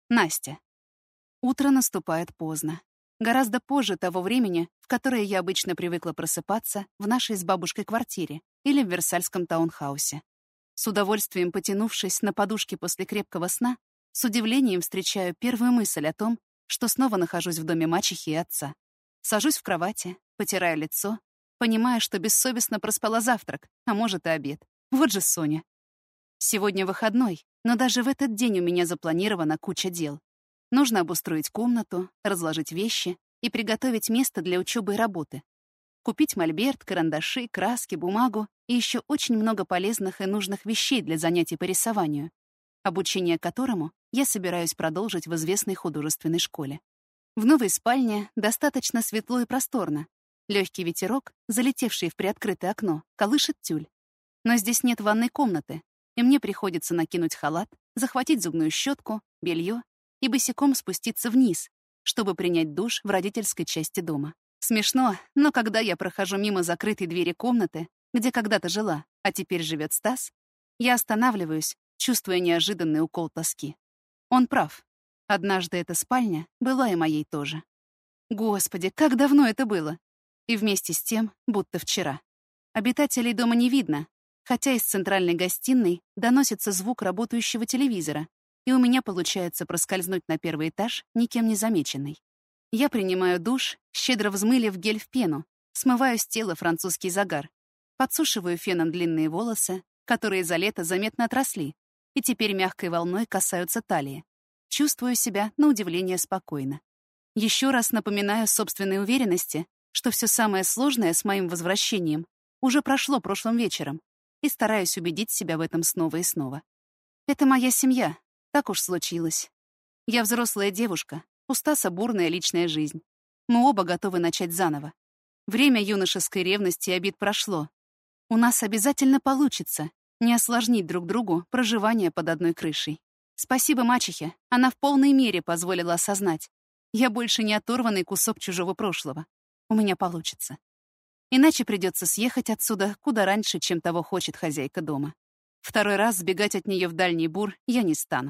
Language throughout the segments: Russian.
Настя. Утро наступает поздно. Гораздо позже того времени, в которое я обычно привыкла просыпаться в нашей с бабушкой квартире или в Версальском таунхаусе. С удовольствием потянувшись на подушке после крепкого сна, с удивлением встречаю первую мысль о том, что снова нахожусь в доме мачехи и отца. Сажусь в кровати, потираю лицо, понимая, что бессовестно проспала завтрак, а может и обед. Вот же Соня. Сегодня выходной, но даже в этот день у меня запланирована куча дел. Нужно обустроить комнату, разложить вещи и приготовить место для учебы и работы. Купить мольберт, карандаши, краски, бумагу и еще очень много полезных и нужных вещей для занятий по рисованию, обучение которому я собираюсь продолжить в известной художественной школе. В новой спальне достаточно светло и просторно. Легкий ветерок, залетевший в приоткрытое окно, колышет тюль. Но здесь нет ванной комнаты, и мне приходится накинуть халат, захватить зубную щетку, белье и босиком спуститься вниз, чтобы принять душ в родительской части дома. Смешно, но когда я прохожу мимо закрытой двери комнаты, где когда-то жила, а теперь живет Стас, я останавливаюсь, чувствуя неожиданный укол тоски. Он прав. Однажды эта спальня была и моей тоже. Господи, как давно это было! И вместе с тем, будто вчера. Обитателей дома не видно, хотя из центральной гостиной доносится звук работающего телевизора, и у меня получается проскользнуть на первый этаж, никем не замеченный. Я принимаю душ, щедро взмылив гель в пену, смываю с тела французский загар, подсушиваю феном длинные волосы, которые за лето заметно отросли, и теперь мягкой волной касаются талии. Чувствую себя, на удивление, спокойно. Еще раз напоминаю собственной уверенности, что все самое сложное с моим возвращением уже прошло прошлым вечером, и стараюсь убедить себя в этом снова и снова. Это моя семья. Так уж случилось. Я взрослая девушка, у Стаса бурная личная жизнь. Мы оба готовы начать заново. Время юношеской ревности и обид прошло. У нас обязательно получится не осложнить друг другу проживание под одной крышей. Спасибо мачехе, она в полной мере позволила осознать. Я больше не оторванный кусок чужого прошлого. У меня получится. Иначе придется съехать отсюда куда раньше, чем того хочет хозяйка дома. Второй раз сбегать от нее в дальний бур я не стану.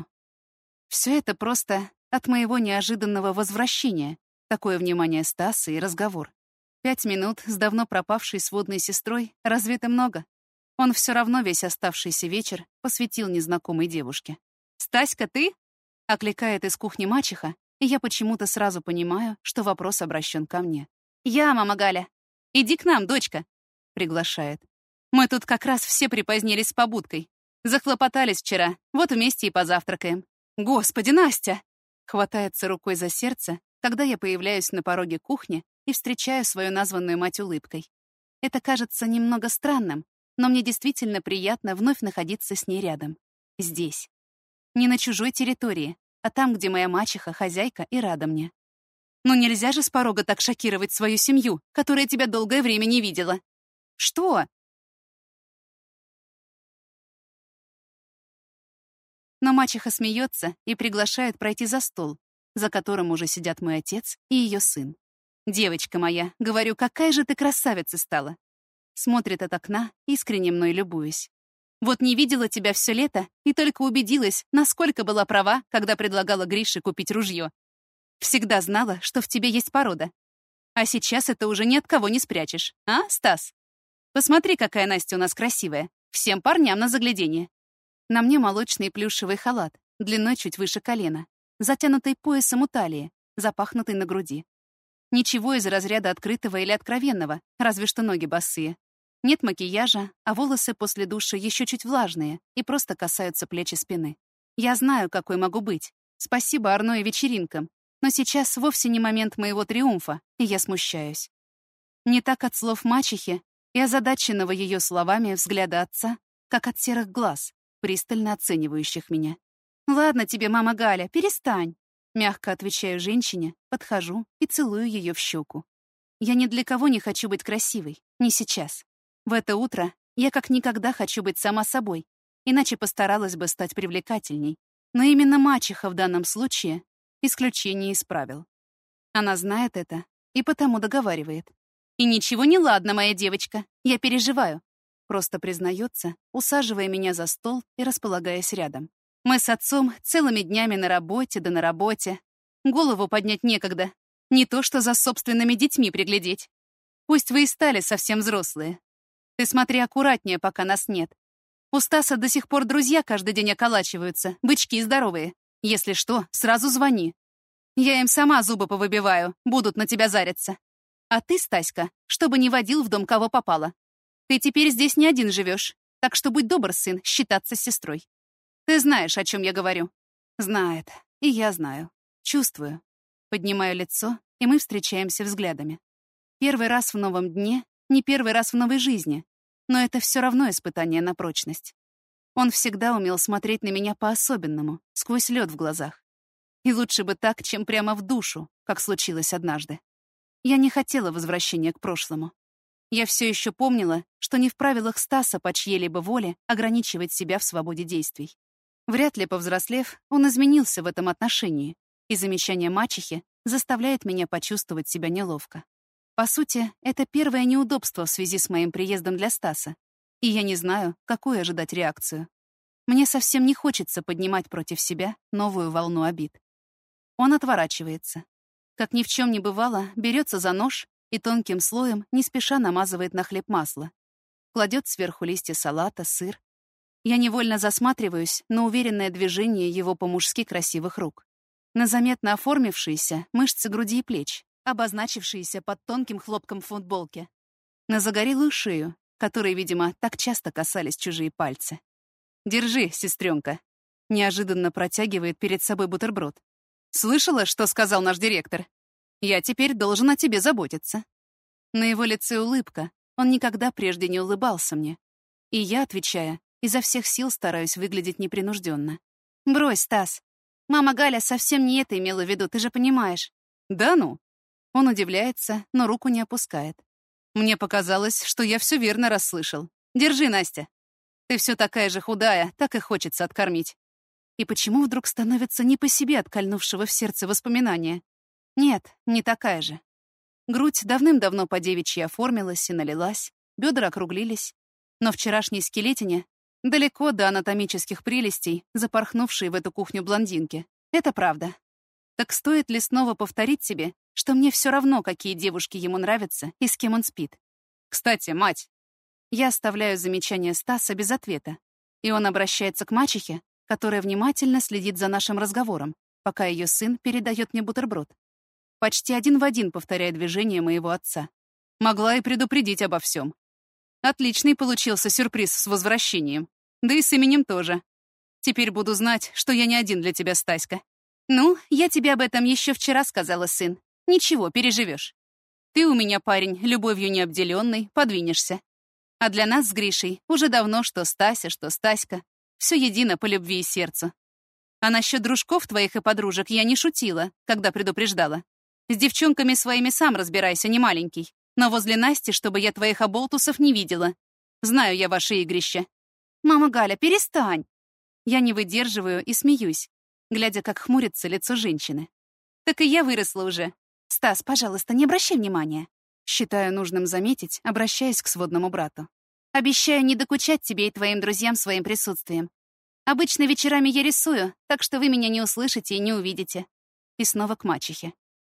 Все это просто от моего неожиданного возвращения, такое внимание Стаса и разговор. 5 минут с давно пропавшей сводной сестрой, разве это много? Он все равно весь оставшийся вечер посвятил незнакомой девушке. «Стаська, ты?» — окликает из кухни мачеха, и я почему-то сразу понимаю, что вопрос обращен ко мне. «Я, мама Галя. Иди к нам, дочка», — приглашает. «Мы тут как раз все припозднились с побудкой. Захлопотались вчера, вот вместе и позавтракаем». «Господи, Настя!» — хватается рукой за сердце, когда я появляюсь на пороге кухни и встречаю свою названную мать улыбкой. Это кажется немного странным, но мне действительно приятно вновь находиться с ней рядом. Здесь. Не на чужой территории, а там, где моя мачеха, хозяйка и рада мне. Ну нельзя же с порога так шокировать свою семью, которая тебя долгое время не видела. Что? Но мачеха смеется и приглашает пройти за стол, за которым уже сидят мой отец и ее сын. «Девочка моя, говорю, какая же ты красавица стала!» Смотрит от окна, искренне мной любуясь. «Вот не видела тебя все лето и только убедилась, насколько была права, когда предлагала Грише купить ружье. Всегда знала, что в тебе есть порода. А сейчас это уже ни от кого не спрячешь, а, Стас? Посмотри, какая Настя у нас красивая. Всем парням на загляденье». На мне молочный плюшевый халат, длиной чуть выше колена, затянутый поясом у талии, запахнутый на груди. Ничего из разряда открытого или откровенного, разве что ноги босые. Нет макияжа, а волосы после душа еще чуть влажные и просто касаются плеч и спины. Я знаю, какой могу быть. Спасибо Арно и вечеринкам. Но сейчас вовсе не момент моего триумфа, и я смущаюсь. Не так от слов мачехи и озадаченного ее словами взгляда отца, как от серых глаз, пристально оценивающих меня. «Ладно тебе, мама Галя, перестань!» Мягко отвечаю женщине, подхожу и целую ее в щеку. Я ни для кого не хочу быть красивой, не сейчас. В это утро я как никогда хочу быть сама собой, иначе постаралась бы стать привлекательней. Но именно мачеха в данном случае исключение из правил. Она знает это и потому договаривает. «И ничего не ладно, моя девочка, я переживаю», просто признается, усаживая меня за стол и располагаясь рядом. Мы с отцом целыми днями на работе да на работе. Голову поднять некогда. Не то что за собственными детьми приглядеть. Пусть вы и стали совсем взрослые. Ты смотри аккуратнее, пока нас нет. У Стаса до сих пор друзья каждый день околачиваются, бычки здоровые. Если что, сразу звони. Я им сама зубы повыбиваю, будут на тебя зариться. А ты, Стаська, чтобы не водил в дом кого попало. Ты теперь здесь не один живешь, так что будь добр, сын, считаться с сестрой. Ты знаешь, о чем я говорю. Знает, и я знаю. Чувствую. Поднимаю лицо, и мы встречаемся взглядами. Первый раз в новом дне, не первый раз в новой жизни, но это все равно испытание на прочность. Он всегда умел смотреть на меня по-особенному, сквозь лед в глазах. И лучше бы так, чем прямо в душу, как случилось однажды. Я не хотела возвращения к прошлому. Я все еще помнила, что не в правилах Стаса по чьей-либо воле ограничивать себя в свободе действий. Вряд ли, повзрослев, он изменился в этом отношении, и замечание мачехи заставляет меня почувствовать себя неловко. По сути, это первое неудобство в связи с моим приездом для Стаса, и я не знаю, какую ожидать реакцию. Мне совсем не хочется поднимать против себя новую волну обид. Он отворачивается. Как ни в чем не бывало, берется за нож и тонким слоем не спеша намазывает на хлеб масло. Кладет сверху листья салата, сыр. Я невольно засматриваюсь на уверенное движение его по-мужски красивых рук, на заметно оформившиеся мышцы груди и плеч, обозначившиеся под тонким хлопком футболки, на загорелую шею, которой, видимо, так часто касались чужие пальцы. «Держи, сестренка», — неожиданно протягивает перед собой бутерброд. «Слышала, что сказал наш директор? Я теперь должен о тебе заботиться». На его лице улыбка, он никогда прежде не улыбался мне. И я, отвечая, изо всех сил стараюсь выглядеть непринужденно. «Брось, Стас. Мама Галя совсем не это имела в виду, ты же понимаешь». «Да ну?» Он удивляется, но руку не опускает. «Мне показалось, что я все верно расслышал. Держи, Настя. Ты все такая же худая, так и хочется откормить». И почему вдруг становится не по себе от кольнувшего в сердце воспоминания? Нет, не такая же. Грудь давным-давно по девичьи оформилась и налилась, бедра округлились. Но вчерашней скелетине далеко до анатомических прелестей, запорхнувшей в эту кухню блондинки. Это правда. Так стоит ли снова повторить себе, что мне все равно, какие девушки ему нравятся и с кем он спит? Кстати, мать. Я оставляю замечание Стаса без ответа, и он обращается к мачехе, которая внимательно следит за нашим разговором, пока ее сын передает мне бутерброд. Почти один в один повторяя движение моего отца. Могла и предупредить обо всем. Отличный получился сюрприз с возвращением. Да и с именем тоже. Теперь буду знать, что я не один для тебя, Стаська. Ну, я тебе об этом еще вчера сказала, сын. Ничего, переживешь. Ты у меня парень, любовью не обделенный, подвинешься. А для нас с Гришей уже давно что Стася, что Стаська. Все едино по любви и сердцу. А насчет дружков твоих и подружек я не шутила, когда предупреждала. С девчонками своими сам разбирайся, не маленький. Но возле Насти, чтобы я твоих оболтусов не видела. Знаю я ваши игрища. Мама Галя, перестань. Я не выдерживаю и смеюсь, глядя, как хмурится лицо женщины. Так и я выросла уже. Стас, пожалуйста, не обращай внимания. Считаю нужным заметить, обращаясь к сводному брату. Обещаю не докучать тебе и твоим друзьям своим присутствием. Обычно вечерами я рисую, так что вы меня не услышите и не увидите. И снова к мачехе.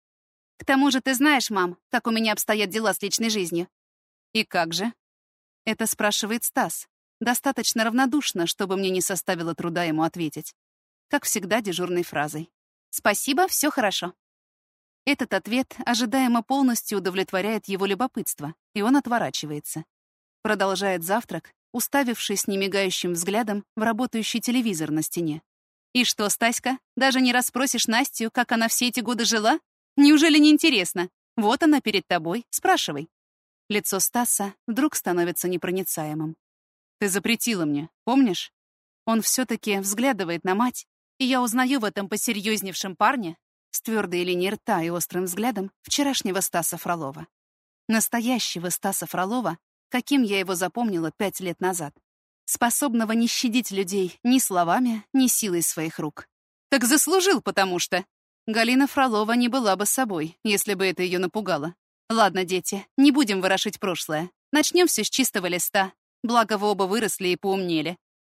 К тому же ты знаешь, мам, как у меня обстоят дела с личной жизнью. И как же? Это спрашивает Стас. Достаточно равнодушно, чтобы мне не составило труда ему ответить. Как всегда, дежурной фразой. «Спасибо, все хорошо». Этот ответ ожидаемо полностью удовлетворяет его любопытство, и он отворачивается. Продолжает завтрак, уставившись немигающим взглядом в работающий телевизор на стене. «И что, Стаська, даже не расспросишь Настю, как она все эти годы жила? Неужели не интересно? Вот она перед тобой, спрашивай». Лицо Стаса вдруг становится непроницаемым. «Ты запретила мне, помнишь?» Он все-таки взглядывает на мать, и я узнаю в этом посерьезневшем парне с твердой линией рта и острым взглядом вчерашнего Стаса Фролова. Настоящего Стаса Фролова, каким я его запомнила 5 лет назад. Способного не щадить людей ни словами, ни силой своих рук. Так заслужил, потому что... Галина Фролова не была бы собой, если бы это ее напугало. Ладно, дети, не будем ворошить прошлое. Начнем все с чистого листа. Благо вы оба выросли и поумнели.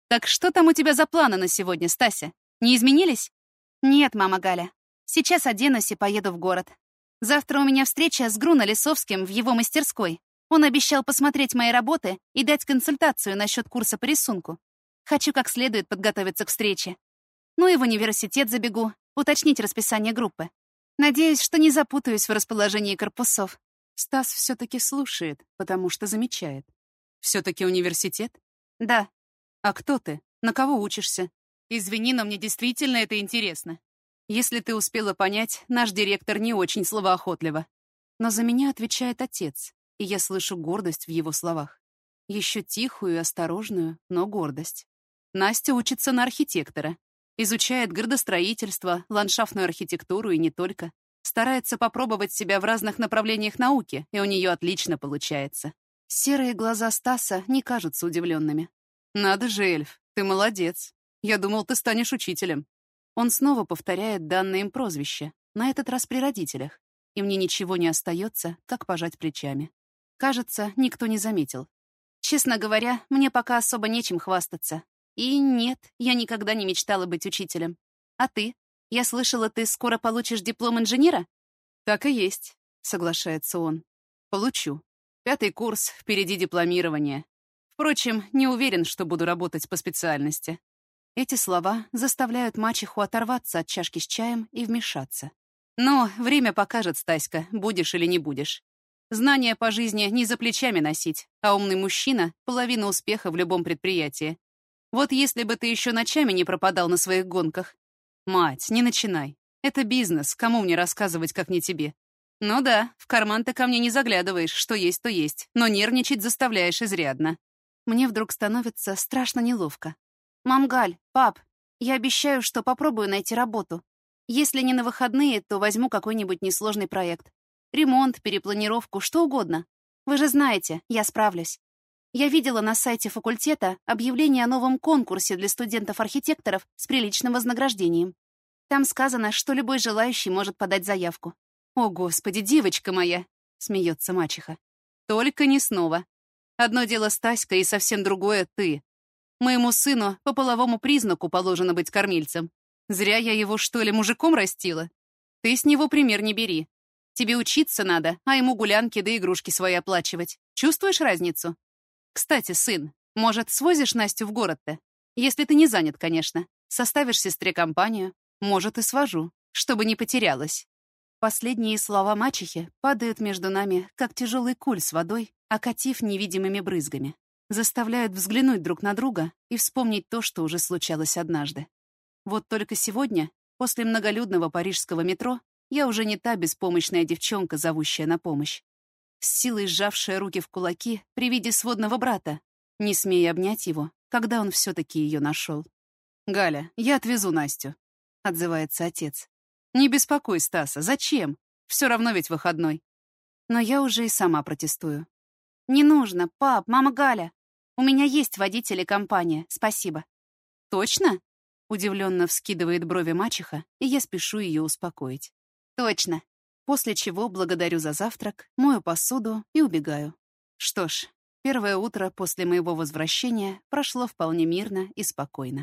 Так что там у тебя за планы на сегодня, Стася? Не изменились? Нет, мама Галя. Сейчас оденусь и поеду в город. Завтра у меня встреча с Груно Лисовским в его мастерской. Он обещал посмотреть мои работы и дать консультацию насчет курса по рисунку. Хочу как следует подготовиться к встрече. Ну и в университет забегу, уточнить расписание группы. Надеюсь, что не запутаюсь в расположении корпусов. Стас все-таки слушает, потому что замечает. Все-таки университет? Да. А кто ты? На кого учишься? Извини, но мне действительно это интересно. Если ты успела понять, наш директор не очень словоохотлива. Но за меня отвечает отец, и я слышу гордость в его словах. Еще тихую и осторожную, но гордость. Настя учится на архитектора. Изучает градостроительство, ландшафтную архитектуру и не только. Старается попробовать себя в разных направлениях науки, и у нее отлично получается. Серые глаза Стаса не кажутся удивленными. «Надо же, Эльф, ты молодец. Я думал, ты станешь учителем». Он снова повторяет данное им прозвище, на этот раз при родителях, и мне ничего не остается, как пожать плечами. Кажется, никто не заметил. Честно говоря, мне пока особо нечем хвастаться. И нет, я никогда не мечтала быть учителем. А ты? Я слышала, ты скоро получишь диплом инженера? Так и есть, соглашается он. Получу. 5-й курс, впереди дипломирование. Впрочем, не уверен, что буду работать по специальности. Эти слова заставляют мачеху оторваться от чашки с чаем и вмешаться. Но время покажет, Стаська, будешь или не будешь. Знания по жизни не за плечами носить, а умный мужчина — половина успеха в любом предприятии. Вот если бы ты еще ночами не пропадал на своих гонках. Мать, не начинай. Это бизнес, кому мне рассказывать, как не тебе? Ну да, в карман ты ко мне не заглядываешь, что есть, то есть, но нервничать заставляешь изрядно. Мне вдруг становится страшно неловко. «Мам, Галь, пап, я обещаю, что попробую найти работу. Если не на выходные, то возьму какой-нибудь несложный проект. Ремонт, перепланировку, что угодно. Вы же знаете, я справлюсь. Я видела на сайте факультета объявление о новом конкурсе для студентов-архитекторов с приличным вознаграждением. Там сказано, что любой желающий может подать заявку». «О, Господи, девочка моя!» — смеется мачеха. «Только не снова. Одно дело Стаська и совсем другое ты. Моему сыну по половому признаку положено быть кормильцем. Зря я его, что ли, мужиком растила? Ты с него пример не бери. Тебе учиться надо, а ему гулянки да игрушки свои оплачивать. Чувствуешь разницу? Кстати, сын, может, свозишь Настю в город-то? Если ты не занят, конечно. Составишь сестре компанию. Может, и свожу, чтобы не потерялась». Последние слова мачехи падают между нами, как тяжелый куль с водой, окатив невидимыми брызгами. Заставляют взглянуть друг на друга и вспомнить то, что уже случалось однажды. Вот только сегодня, после многолюдного парижского метро, я уже не та беспомощная девчонка, зовущая на помощь. С силой сжавшая руки в кулаки при виде сводного брата, не смея обнять его, когда он все-таки ее нашел. «Галя, я отвезу Настю», — отзывается отец. «Не беспокой Стаса, зачем? Все равно ведь выходной». Но я уже и сама протестую. «Не нужно, пап, мама Галя. У меня есть водитель и компания, спасибо». «Точно?» — удивленно вскидывает брови мачеха, и я спешу ее успокоить. «Точно». После чего благодарю за завтрак, мою посуду и убегаю. Что ж, первое утро после моего возвращения прошло вполне мирно и спокойно.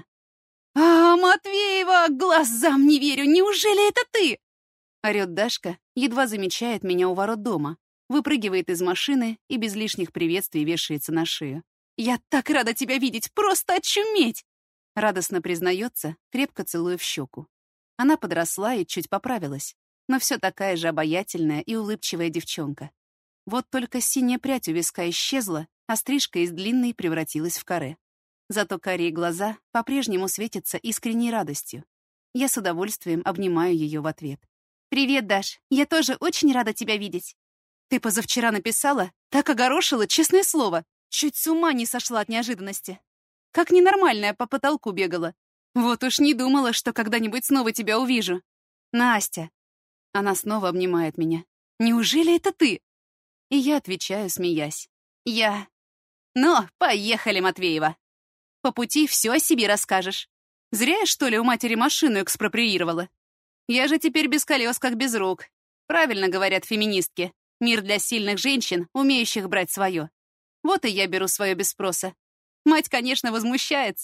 Матвеева, глазам не верю, неужели это ты?» Орёт Дашка, едва замечает меня у ворот дома, выпрыгивает из машины и без лишних приветствий вешается на шею. «Я так рада тебя видеть, просто очуметь!» Радостно признается, крепко целуя в щеку. Она подросла и чуть поправилась, но все такая же обаятельная и улыбчивая девчонка. Вот только синяя прядь у виска исчезла, а стрижка из длинной превратилась в каре. Зато карие глаза по-прежнему светятся искренней радостью. Я с удовольствием обнимаю ее в ответ. «Привет, Даш. Я тоже очень рада тебя видеть. Ты позавчера написала, так огорошила, честное слово. Чуть с ума не сошла от неожиданности. Как ненормальная по потолку бегала. Вот уж не думала, что когда-нибудь снова тебя увижу. Настя». Она снова обнимает меня. «Неужели это ты?» И я отвечаю, смеясь. «Я...» «Ну, поехали, Матвеева. По пути все о себе расскажешь. Зря я, что ли, у матери машину экспроприировала? Я же теперь без колес, как без рук. Правильно говорят феминистки. Мир для сильных женщин, умеющих брать свое. Вот и я беру свое без спроса. Мать, конечно, возмущается.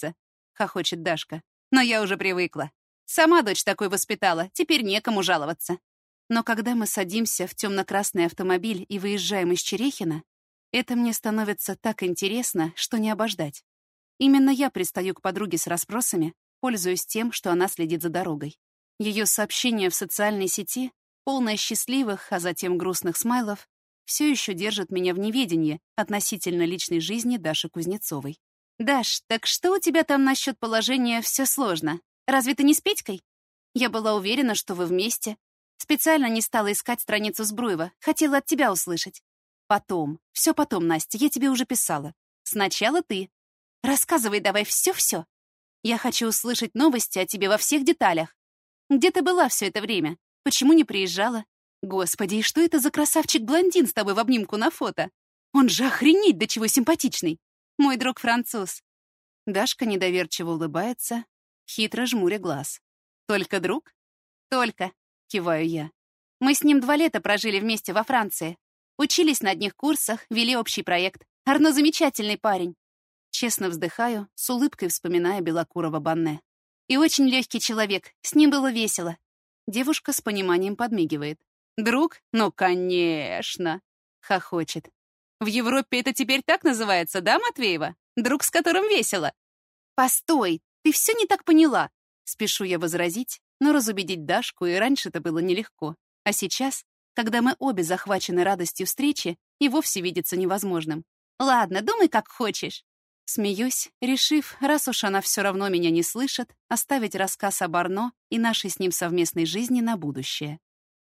— хохочет Дашка. «Но я уже привыкла. Сама дочь такой воспитала, теперь некому жаловаться». Но когда мы садимся в темно-красный автомобиль и выезжаем из Черехина, это мне становится так интересно, что не обождать. Именно я пристаю к подруге с расспросами, пользуясь тем, что она следит за дорогой. Ее сообщение в социальной сети, полное счастливых, а затем грустных смайлов, все еще держит меня в неведении относительно личной жизни Даши Кузнецовой. «Даш, так что у тебя там насчет положения «все сложно»? Разве ты не с Петькой? Я была уверена, что вы вместе. Специально не стала искать страницу Збруева, хотела от тебя услышать. Потом, все потом, Настя, я тебе уже писала. Сначала ты. Рассказывай давай все-все. Я хочу услышать новости о тебе во всех деталях. Где ты была все это время? Почему не приезжала? Господи, и что это за красавчик-блондин с тобой в обнимку на фото? Он же охренеть до чего симпатичный. Мой друг француз». Дашка недоверчиво улыбается, хитро жмуря глаз. «Только друг?» «Только», — киваю я. «Мы с ним 2 лета прожили вместе во Франции. Учились на одних курсах, вели общий проект. Арно замечательный парень». Честно вздыхаю, с улыбкой вспоминая белокурого Банне. «И очень легкий человек, с ним было весело». Девушка с пониманием подмигивает. «Друг? Ну, конечно!» — хохочет. «В Европе это теперь так называется, да, Матвеева? Друг, с которым весело?» «Постой, ты все не так поняла!» Спешу я возразить, но разубедить Дашку и раньше-то было нелегко. А сейчас, когда мы обе захвачены радостью встречи, и вовсе видится невозможным. «Ладно, думай, как хочешь». Смеюсь, решив, раз уж она все равно меня не слышит, оставить рассказ об Арно и нашей с ним совместной жизни на будущее.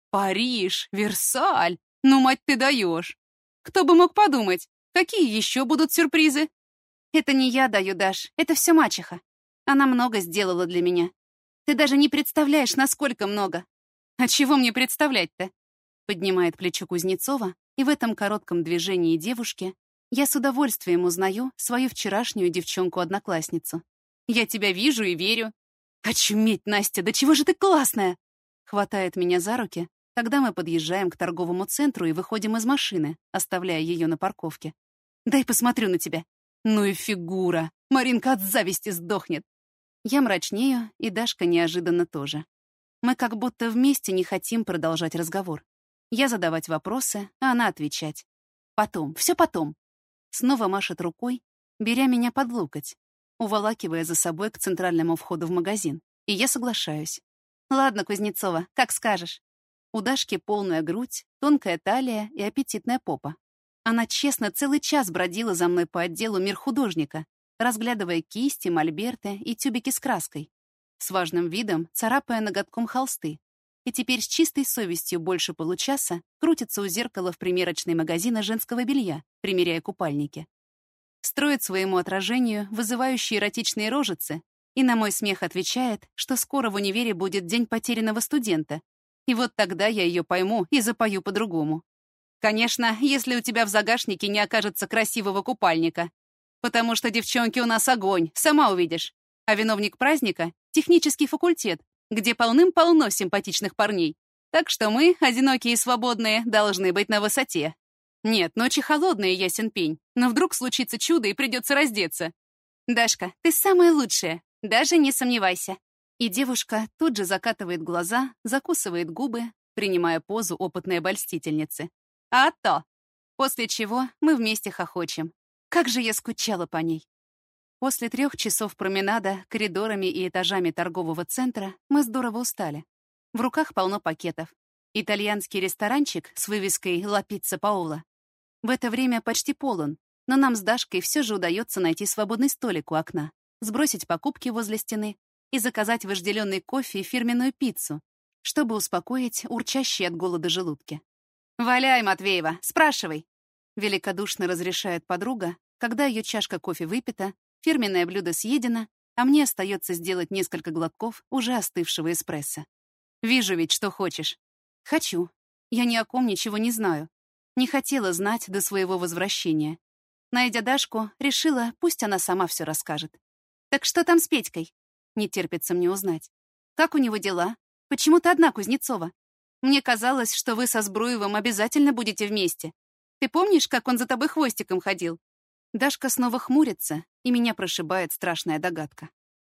«Париж, Версаль! Ну, мать, ты даешь! Кто бы мог подумать, какие еще будут сюрпризы?» «Это не я даю, Даш, это все мачеха. Она много сделала для меня. Ты даже не представляешь, насколько много». «А чего мне представлять-то?» Поднимает плечо Кузнецова, и в этом коротком движении девушки я с удовольствием узнаю свою вчерашнюю девчонку-одноклассницу. «Я тебя вижу и верю». «Очуметь, Настя, да чего же ты классная!» Хватает меня за руки, когда мы подъезжаем к торговому центру и выходим из машины, оставляя ее на парковке. «Дай посмотрю на тебя». «Ну и фигура! Маринка от зависти сдохнет!» Я мрачнею, и Дашка неожиданно тоже. Мы как будто вместе не хотим продолжать разговор. Я задавать вопросы, а она отвечать. «Потом, все потом». Снова машет рукой, беря меня под локоть, уволакивая за собой к центральному входу в магазин. И я соглашаюсь. «Ладно, Кузнецова, как скажешь». У Дашки полная грудь, тонкая талия и аппетитная попа. Она честно целый час бродила за мной по отделу «Мир художника», разглядывая кисти, мольберты и тюбики с краской, с важным видом царапая ноготком холсты, и теперь с чистой совестью больше получаса крутится у зеркала в примерочной магазина женского белья, примеряя купальники. Строит своему отражению вызывающие эротичные рожицы и на мой смех отвечает, что скоро в универе будет день потерянного студента, и вот тогда я ее пойму и запою по-другому. Конечно, если у тебя в загашнике не окажется красивого купальника, потому что девчонки у нас огонь, сама увидишь. А виновник праздника — технический факультет, где полным-полно симпатичных парней. Так что мы, одинокие и свободные, должны быть на высоте. Нет, ночи холодные, ясен пень, но вдруг случится чудо и придется раздеться. Дашка, ты самая лучшая, даже не сомневайся. И девушка тут же закатывает глаза, закусывает губы, принимая позу опытной обольстительницы. А то! После чего мы вместе хохочем. Как же я скучала по ней. После 3 часов променада коридорами и этажами торгового центра мы здорово устали. В руках полно пакетов. Итальянский ресторанчик с вывеской «Ла Пицца Паола» в это время почти полон, но нам с Дашкой все же удается найти свободный столик у окна, сбросить покупки возле стены и заказать вожделенный кофе и фирменную пиццу, чтобы успокоить урчащие от голода желудки. «Валяй, Матвеева, спрашивай!» Великодушно разрешает подруга, когда ее чашка кофе выпита, фирменное блюдо съедено, а мне остается сделать несколько глотков уже остывшего эспрессо. «Вижу ведь, что хочешь». «Хочу. Я ни о ком ничего не знаю. Не хотела знать до своего возвращения. Найдя Дашку, решила, пусть она сама все расскажет. Так что там с Петькой?» Не терпится мне узнать. «Как у него дела? Почему ты одна, Кузнецова? Мне казалось, что вы со Збруевым обязательно будете вместе. Ты помнишь, как он за тобой хвостиком ходил?» Дашка снова хмурится, и меня прошибает страшная догадка.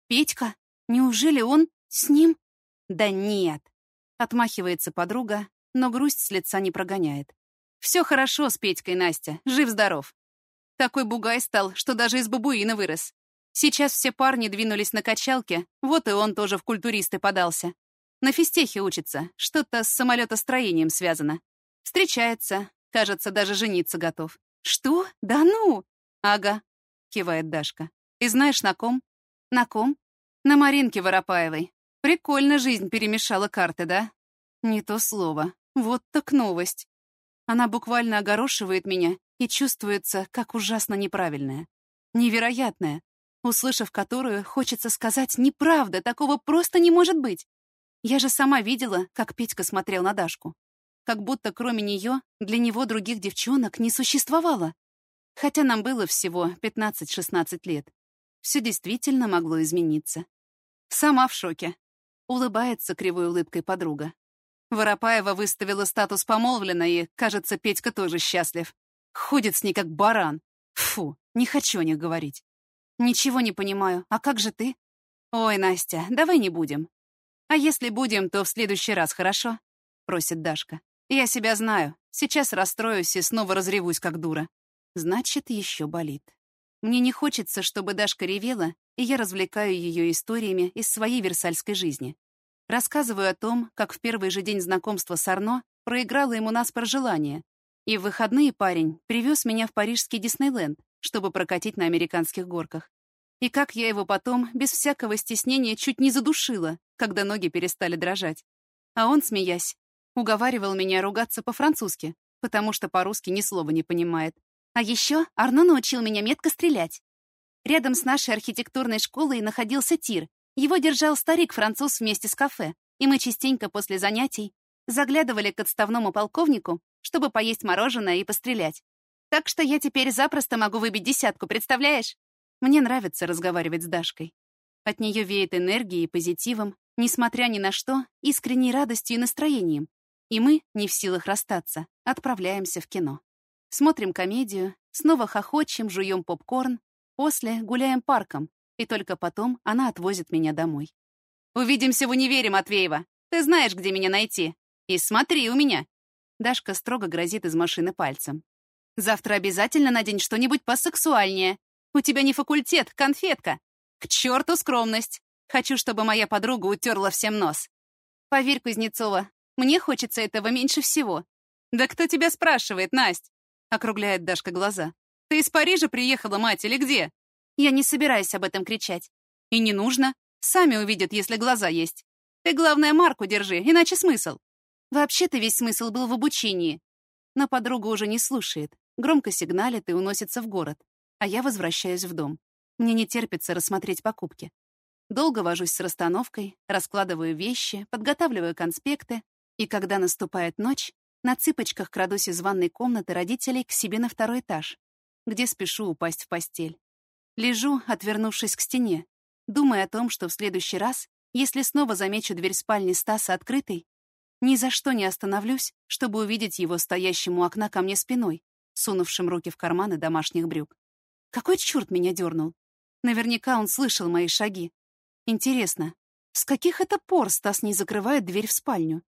Петька? Неужели он с ним? Да нет. Отмахивается подруга, но грусть с лица не прогоняет. Все хорошо с Петькой, Настя, жив-здоров. Такой бугай стал, что даже из бабуина вырос. Сейчас все парни двинулись на качалке, вот и он тоже в культуристы подался. На физтехе учится, что-то с самолетостроением связано. Встречается, кажется, даже жениться готов. Что? Да ну? Ага, кивает Дашка. И знаешь, на ком? На ком? На Маринке Воропаевой. Прикольно жизнь перемешала карты, да? Не то слово. Вот так новость. Она буквально огорошивает меня и чувствуется, как ужасно неправильная. Невероятная, услышав которую, хочется сказать «неправда, такого просто не может быть». Я же сама видела, как Петька смотрел на Дашку. Как будто кроме нее для него других девчонок не существовало. Хотя нам было всего 15-16 лет. Все действительно могло измениться. Сама в шоке. Улыбается кривой улыбкой подруга. Воропаева выставила статус помолвлена, и, кажется, Петька тоже счастлив. Ходит с ней как баран. Фу, не хочу о них говорить. Ничего не понимаю. А как же ты? Ой, Настя, давай не будем. А если будем, то в следующий раз, хорошо? Просит Дашка. Я себя знаю. Сейчас расстроюсь и снова разревусь, как дура. Значит, еще болит. Мне не хочется, чтобы Дашка ревела, и я развлекаю ее историями из своей версальской жизни. Рассказываю о том, как в первый же день знакомства с Арно проиграла ему наспор желание, и в выходные парень привез меня в парижский Диснейленд, чтобы прокатить на американских горках. И как я его потом, без всякого стеснения, чуть не задушила, когда ноги перестали дрожать. А он, смеясь, уговаривал меня ругаться по-французски, потому что по-русски ни слова не понимает. А еще Арно научил меня метко стрелять. Рядом с нашей архитектурной школой находился тир. Его держал старик-француз вместе с кафе, и мы частенько после занятий заглядывали к отставному полковнику, чтобы поесть мороженое и пострелять. Так что я теперь запросто могу выбить 10, представляешь? Мне нравится разговаривать с Дашкой. От нее веет энергией и позитивом, несмотря ни на что, искренней радостью и настроением. И мы, не в силах расстаться, отправляемся в кино. Смотрим комедию, снова хохочем, жуем попкорн, после гуляем парком, и только потом она отвозит меня домой. «Увидимся в универе, Матвеева. Ты знаешь, где меня найти. И смотри у меня!» Дашка строго грозит из машины пальцем. «Завтра обязательно надень что-нибудь посексуальнее. У тебя не факультет, конфетка. К черту скромность. Хочу, чтобы моя подруга утерла всем нос. Поверь, Кузнецова, мне хочется этого меньше всего». «Да кто тебя спрашивает, Насть?» — округляет Дашка глаза. «Ты из Парижа приехала, мать, или где?» Я не собираюсь об этом кричать. И не нужно. Сами увидят, если глаза есть. Ты, главное, марку держи, иначе смысл. Вообще-то весь смысл был в обучении. Но подруга уже не слушает. Громко сигналит и уносится в город. А я возвращаюсь в дом. Мне не терпится рассмотреть покупки. Долго вожусь с расстановкой, раскладываю вещи, подготавливаю конспекты. И когда наступает ночь, на цыпочках крадусь из ванной комнаты родителей к себе на 2-й этаж, где спешу упасть в постель. Лежу, отвернувшись к стене, думая о том, что в следующий раз, если снова замечу дверь спальни Стаса открытой, ни за что не остановлюсь, чтобы увидеть его стоящим у окна ко мне спиной, сунувшим руки в карманы домашних брюк. Какой черт меня дернул? Наверняка он слышал мои шаги. Интересно, с каких это пор Стас не закрывает дверь в спальню?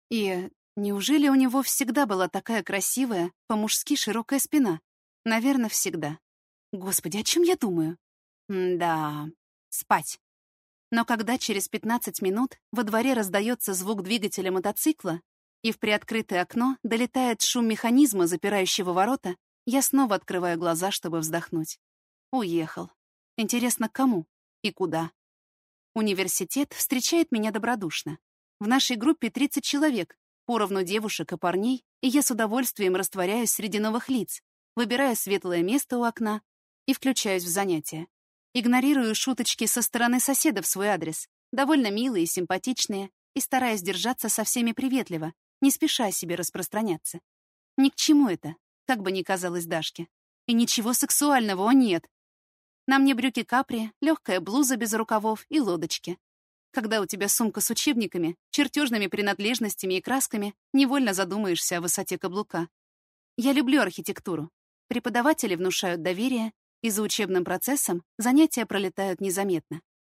И неужели у него всегда была такая красивая, по-мужски широкая спина? Наверное, всегда. Господи, о чем я думаю? Да, спать. Но когда через 15 минут во дворе раздается звук двигателя мотоцикла и в приоткрытое окно долетает шум механизма, запирающего ворота, я снова открываю глаза, чтобы вздохнуть. Уехал. Интересно, к кому и куда? Университет встречает меня добродушно. В нашей группе 30 человек, поровну девушек и парней, и я с удовольствием растворяюсь среди новых лиц, выбираю светлое место у окна и включаюсь в занятия. Игнорирую шуточки со стороны соседов в свой адрес, довольно милые и симпатичные, и стараюсь держаться со всеми приветливо, не спеша о себе распространяться. Ни к чему это, как бы ни казалось Дашке. И ничего сексуального, о нет. На мне брюки капри, легкая блуза без рукавов и лодочки. Когда у тебя сумка с учебниками, чертежными принадлежностями и красками, невольно задумаешься о высоте каблука. Я люблю архитектуру. Преподаватели внушают доверие, и за учебным процессом занятия пролетают незаметно.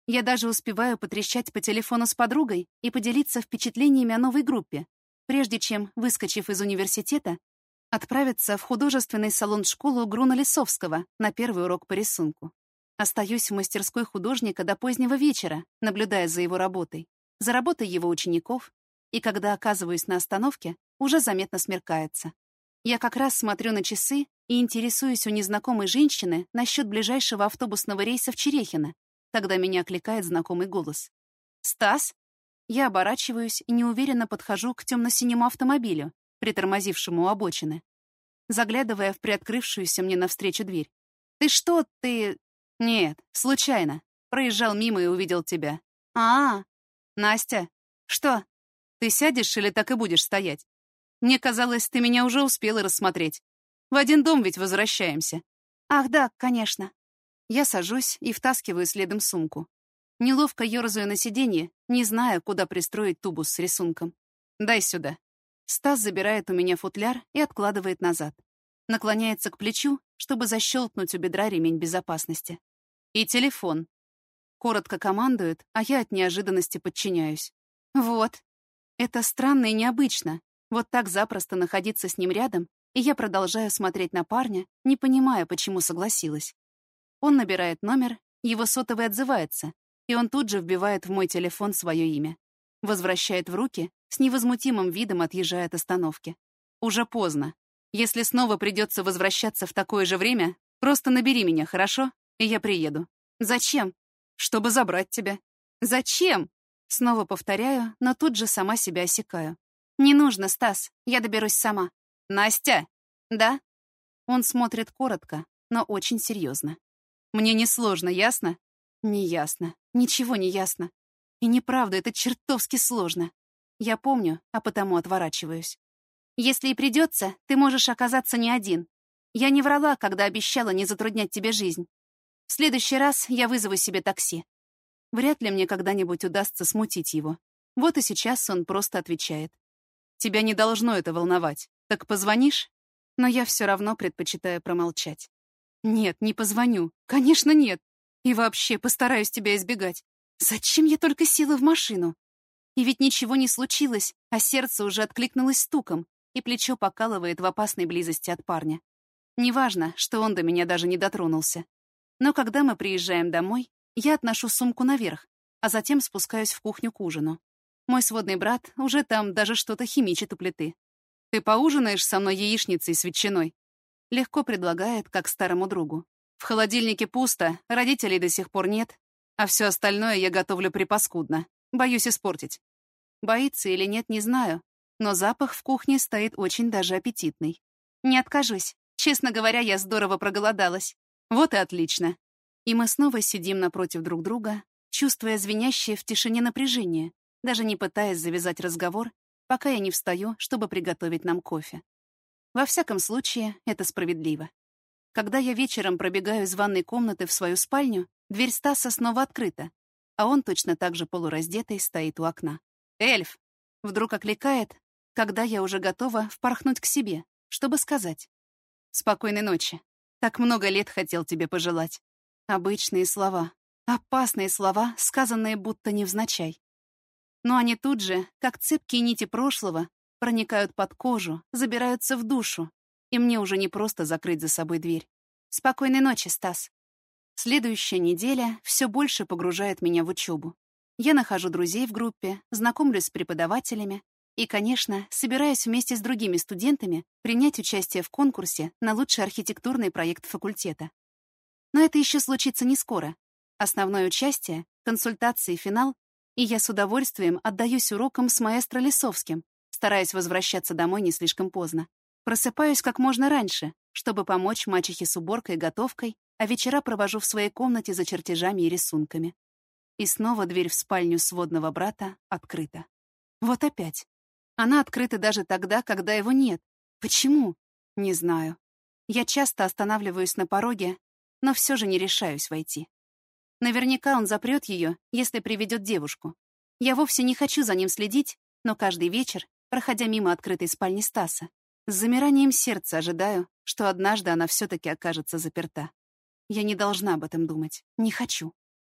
Я даже успеваю потрещать по телефону с подругой и поделиться впечатлениями о новой группе, прежде чем, выскочив из университета, отправиться в художественный салон-школу Груна Лисовского на первый урок по рисунку. Остаюсь в мастерской художника до позднего вечера, наблюдая за его работой, за работой его учеников, и когда оказываюсь на остановке, уже заметно смеркается. Я как раз смотрю на часы и интересуюсь у незнакомой женщины насчет ближайшего автобусного рейса в Черехино, когда меня окликает знакомый голос. «Стас?» Я оборачиваюсь и неуверенно подхожу к темно-синему автомобилю, притормозившему у обочины, заглядывая в приоткрывшуюся мне навстречу дверь. «Ты что, ты...» «Нет, случайно. Проезжал мимо и увидел тебя». «А-а-а! Настя, что? Ты сядешь или так и будешь стоять? Мне казалось, ты меня уже успела рассмотреть. В один дом ведь возвращаемся». «Ах, да, конечно». Я сажусь и втаскиваю следом сумку. Неловко ёрзаю на сиденье, не зная, куда пристроить тубус с рисунком. «Дай сюда». Стас забирает у меня футляр и откладывает назад. Наклоняется к плечу, чтобы защелкнуть у бедра ремень безопасности. «И телефон». Коротко командует, а я от неожиданности подчиняюсь. Вот. Это странно и необычно. Вот так запросто находиться с ним рядом, и я продолжаю смотреть на парня, не понимая, почему согласилась. Он набирает номер, его сотовый отзывается, и он тут же вбивает в мой телефон свое имя. Возвращает в руки, с невозмутимым видом отъезжая от остановки. «Уже поздно. Если снова придется возвращаться в такое же время, просто набери меня, хорошо? И я приеду». «Зачем?» «Чтобы забрать тебя». «Зачем?» Снова повторяю, но тут же сама себя осекаю. «Не нужно, Стас, я доберусь сама». «Настя!» «Да?» Он смотрит коротко, но очень серьезно. «Мне несложно, ясно?» «Не ясно. Ничего не ясно. И неправда, это чертовски сложно. Я помню, а потому отворачиваюсь. Если и придется, ты можешь оказаться не один. Я не врала, когда обещала не затруднять тебе жизнь. В следующий раз я вызову себе такси». Вряд ли мне когда-нибудь удастся смутить его. Вот и сейчас он просто отвечает. «Тебя не должно это волновать. Так позвонишь?» Но я все равно предпочитаю промолчать. «Нет, не позвоню. Конечно, нет. И вообще постараюсь тебя избегать. Зачем я только села в машину? И ведь ничего не случилось, а сердце уже откликнулось стуком, и плечо покалывает в опасной близости от парня. Неважно, что он до меня даже не дотронулся. Но когда мы приезжаем домой, я отношу сумку наверх, а затем спускаюсь в кухню к ужину. Мой сводный брат уже там даже что-то химичит у плиты. «Ты поужинаешь со мной яичницей с ветчиной?» Легко предлагает, как старому другу. «В холодильнике пусто, родителей до сих пор нет, а все остальное я готовлю припаскудно. Боюсь испортить». Боится или нет, не знаю, но запах в кухне стоит очень даже аппетитный. «Не откажусь. Честно говоря, я здорово проголодалась». «Вот и отлично». И мы снова сидим напротив друг друга, чувствуя звенящее в тишине напряжение, даже не пытаясь завязать разговор, пока я не встаю, чтобы приготовить нам кофе. Во всяком случае, это справедливо. Когда я вечером пробегаю из ванной комнаты в свою спальню, дверь Стаса снова открыта, а он точно так же полураздетый стоит у окна. «Эльф!» Вдруг окликает, когда я уже готова впорхнуть к себе, чтобы сказать. «Спокойной ночи. Так много лет хотел тебе пожелать». Обычные слова, опасные слова, сказанные будто невзначай. Но они тут же, как цепкие нити прошлого, проникают под кожу, забираются в душу, и мне уже не просто закрыть за собой дверь. Спокойной ночи, Стас. Следующая неделя все больше погружает меня в учебу. Я нахожу друзей в группе, знакомлюсь с преподавателями и, конечно, собираюсь вместе с другими студентами принять участие в конкурсе на лучший архитектурный проект факультета. Но это еще случится не скоро. Основное участие, консультации, финал, и я с удовольствием отдаюсь урокам с маэстро Лисовским, стараясь возвращаться домой не слишком поздно. Просыпаюсь как можно раньше, чтобы помочь мачехе с уборкой и готовкой, а вечера провожу в своей комнате за чертежами и рисунками. И снова дверь в спальню сводного брата открыта. Вот опять. Она открыта даже тогда, когда его нет. Почему? Не знаю. Я часто останавливаюсь на пороге, но все же не решаюсь войти. Наверняка он запрет ее, если приведет девушку. Я вовсе не хочу за ним следить, но каждый вечер, проходя мимо открытой спальни Стаса, с замиранием сердца ожидаю, что однажды она все-таки окажется заперта. Я не должна об этом думать. Не хочу.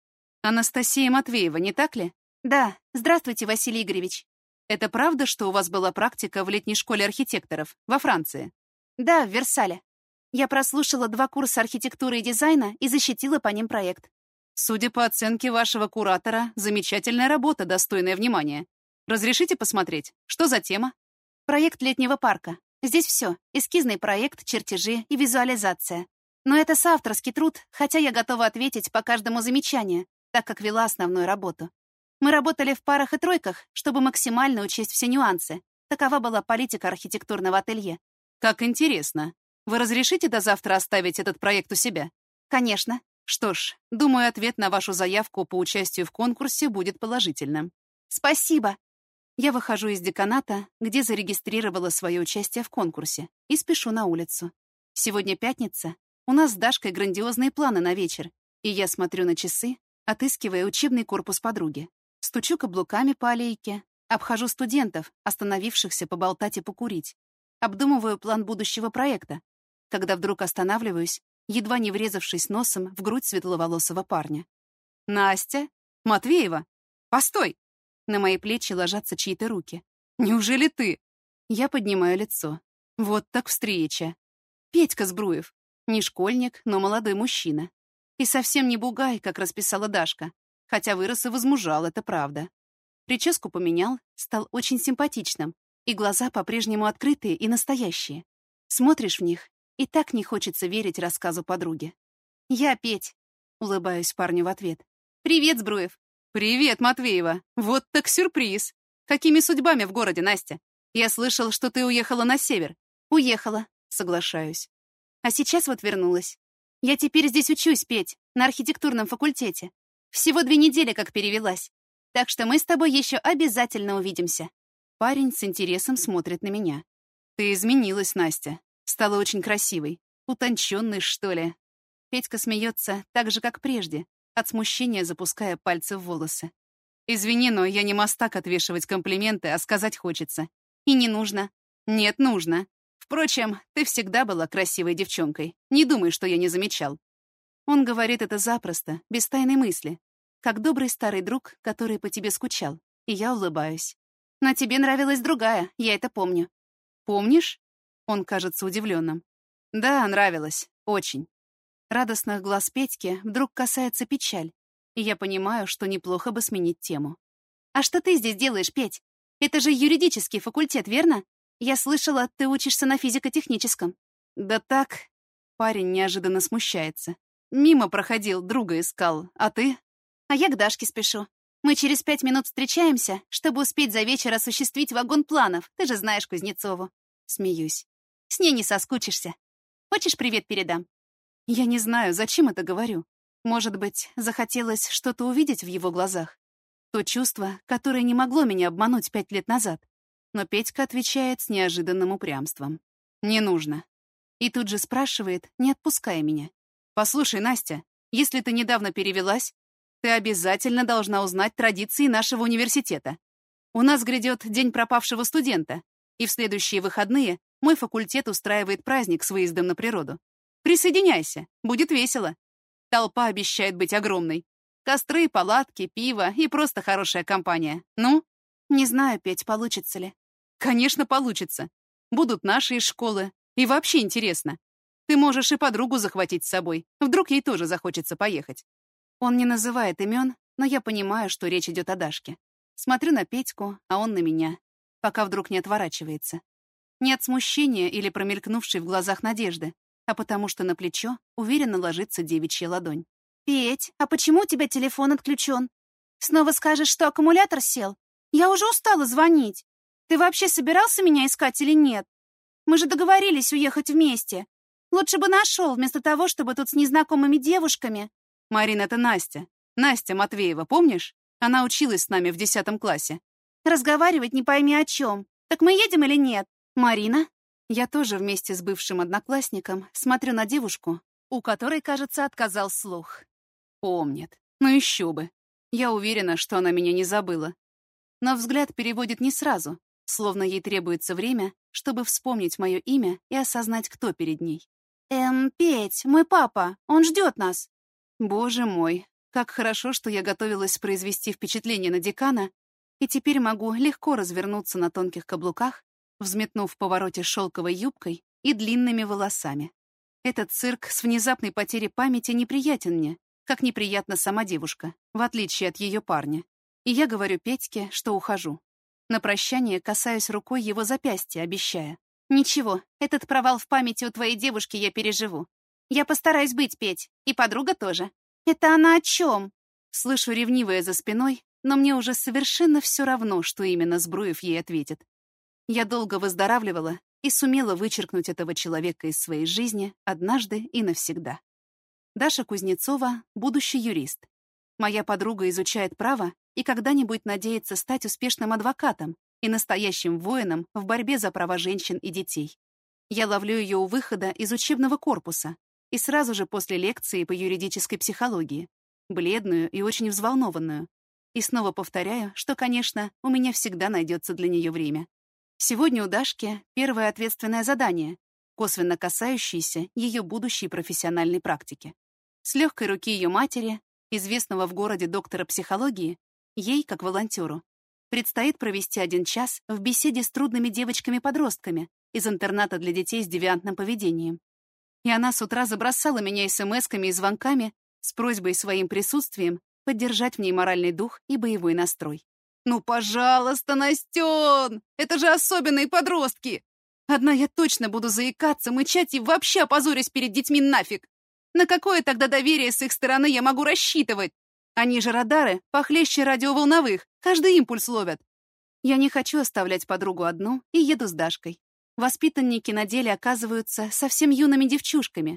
Анастасия Матвеева, не так ли? Да. Здравствуйте, Василий Игоревич. Это правда, что у вас была практика в летней школе архитекторов во Франции? Да, в Версале. Я прослушала 2 курса архитектуры и дизайна и защитила по ним проект. Судя по оценке вашего куратора, замечательная работа, достойная внимания. Разрешите посмотреть? Что за тема? Проект летнего парка. Здесь все: эскизный проект, чертежи и визуализация. Но это соавторский труд, хотя я готова ответить по каждому замечанию, так как вела основную работу. Мы работали в парах и тройках, чтобы максимально учесть все нюансы. Такова была политика архитектурного ателье. Как интересно. Вы разрешите до завтра оставить этот проект у себя? Конечно. Что ж, думаю, ответ на вашу заявку по участию в конкурсе будет положительным. Спасибо. Я выхожу из деканата, где зарегистрировала свое участие в конкурсе, и спешу на улицу. Сегодня пятница. У нас с Дашкой грандиозные планы на вечер, и я смотрю на часы, отыскивая учебный корпус подруги. Стучу каблуками по аллейке, обхожу студентов, остановившихся поболтать и покурить. Обдумываю план будущего проекта, когда вдруг останавливаюсь, едва не врезавшись носом в грудь светловолосого парня. «Настя? Матвеева? Постой!» На мои плечи ложатся чьи-то руки. «Неужели ты?» Я поднимаю лицо. Вот так встреча. Петька Збруев. Не школьник, но молодой мужчина. И совсем не бугай, как расписала Дашка. Хотя вырос и возмужал, это правда. Прическу поменял, стал очень симпатичным. И глаза по-прежнему открытые и настоящие. Смотришь в них, и так не хочется верить рассказу подруги. «Я Петь», — улыбаюсь парню в ответ. «Привет, Збруев». «Привет, Матвеева! Вот так сюрприз! Какими судьбами в городе, Настя? Я слышал, что ты уехала на север». «Уехала», — соглашаюсь. «А сейчас вот вернулась. Я теперь здесь учусь, Петь, на архитектурном факультете. Всего 2 недели как перевелась. Так что мы с тобой еще обязательно увидимся». Парень с интересом смотрит на меня. «Ты изменилась, Настя. Стала очень красивой. Утонченной, что ли?» Петька смеется так же, как прежде, от смущения запуская пальцы в волосы. «Извини, но я не мастак отвешивать комплименты, а сказать хочется. И не нужно». «Нет, нужно. Впрочем, ты всегда была красивой девчонкой. Не думай, что я не замечал». Он говорит это запросто, без тайной мысли, как добрый старый друг, который по тебе скучал. И я улыбаюсь. «Но тебе нравилась другая, я это помню». «Помнишь?» Он кажется удивленным. «Да, нравилась. Очень». Радостных глаз Петьки вдруг касается печаль, и я понимаю, что неплохо бы сменить тему. «А что ты здесь делаешь, Петь? Это же юридический факультет, верно? Я слышала, ты учишься на физико-техническом». «Да так...» Парень неожиданно смущается. «Мимо проходил, друга искал. А ты?» «А я к Дашке спешу. Мы через 5 минут встречаемся, чтобы успеть за вечер осуществить вагон планов. Ты же знаешь Кузнецову». Смеюсь. «С ней не соскучишься. Хочешь, привет передам?» Я не знаю, зачем это говорю. Может быть, захотелось что-то увидеть в его глазах. То чувство, которое не могло меня обмануть 5 лет назад. Но Петька отвечает с неожиданным упрямством. «Не нужно». И тут же спрашивает, не отпуская меня. «Послушай, Настя, если ты недавно перевелась, ты обязательно должна узнать традиции нашего университета. У нас грядет День пропавшего студента, и в следующие выходные мой факультет устраивает праздник с выездом на природу. Присоединяйся, будет весело. Толпа обещает быть огромной. Костры, палатки, пиво и просто хорошая компания. Ну?» «Не знаю, Петь, получится ли». «Конечно, получится. Будут наши из школы. И вообще интересно. Ты можешь и подругу захватить с собой. Вдруг ей тоже захочется поехать». Он не называет имен, но я понимаю, что речь идет о Дашке. Смотрю на Петьку, а он на меня, пока вдруг не отворачивается. Не от смущения или промелькнувшей в глазах надежды, а потому что на плечо уверенно ложится девичья ладонь. «Петь, а почему у тебя телефон отключен? Снова скажешь, что аккумулятор сел? Я уже устала звонить. Ты вообще собирался меня искать или нет? Мы же договорились уехать вместе. Лучше бы нашел, вместо того, чтобы тут с незнакомыми девушками». «Марина, это Настя. Настя Матвеева, помнишь? Она училась с нами в 10 классе». «Разговаривать не пойми о чем. Так мы едем или нет? Марина?» Я тоже вместе с бывшим одноклассником смотрю на девушку, у которой, кажется, отказал слух. Помнит. Ну еще бы. Я уверена, что она меня не забыла. Но взгляд переводит не сразу, словно ей требуется время, чтобы вспомнить мое имя и осознать, кто перед ней. Петь, мой папа, он ждет нас». Боже мой, Как хорошо, что я готовилась произвести впечатление на декана, и теперь могу легко развернуться на тонких каблуках, взметнув в повороте шелковой юбкой и длинными волосами. Этот цирк с внезапной потерей памяти неприятен мне, как неприятна сама девушка, в отличие от ее парня. И я говорю Петьке, что ухожу. На прощание касаюсь рукой его запястья, обещая. «Ничего, этот провал в памяти у твоей девушки я переживу. Я постараюсь быть, Петь, и подруга тоже». «Это она о чем?» Слышу ревнивое за спиной, но мне уже совершенно все равно, что именно Збруев ей ответит. Я долго выздоравливала и сумела вычеркнуть этого человека из своей жизни однажды и навсегда. Даша Кузнецова — будущий юрист. Моя подруга изучает право и когда-нибудь надеется стать успешным адвокатом и настоящим воином в борьбе за права женщин и детей. Я ловлю ее у выхода из учебного корпуса и сразу же после лекции по юридической психологии, бледную и очень взволнованную. И снова повторяю, что, конечно, у меня всегда найдется для нее время. Сегодня у Дашки первое ответственное задание, косвенно касающееся ее будущей профессиональной практики. С легкой руки ее матери, известного в городе доктора психологии, ей, как волонтеру, предстоит провести 1 час в беседе с трудными девочками-подростками из интерната для детей с девиантным поведением. И она с утра забросала меня смс-ками и звонками с просьбой своим присутствием поддержать в ней моральный дух и боевой настрой. «Ну, пожалуйста, Настен! Это же особенные подростки! Одна я точно буду заикаться, мычать и вообще опозорюсь перед детьми нафиг! На какое тогда доверие с их стороны я могу рассчитывать? Они же радары похлеще радиоволновых, каждый импульс ловят. Я не хочу оставлять подругу одну и еду с Дашкой. Воспитанники на деле оказываются совсем юными девчушками,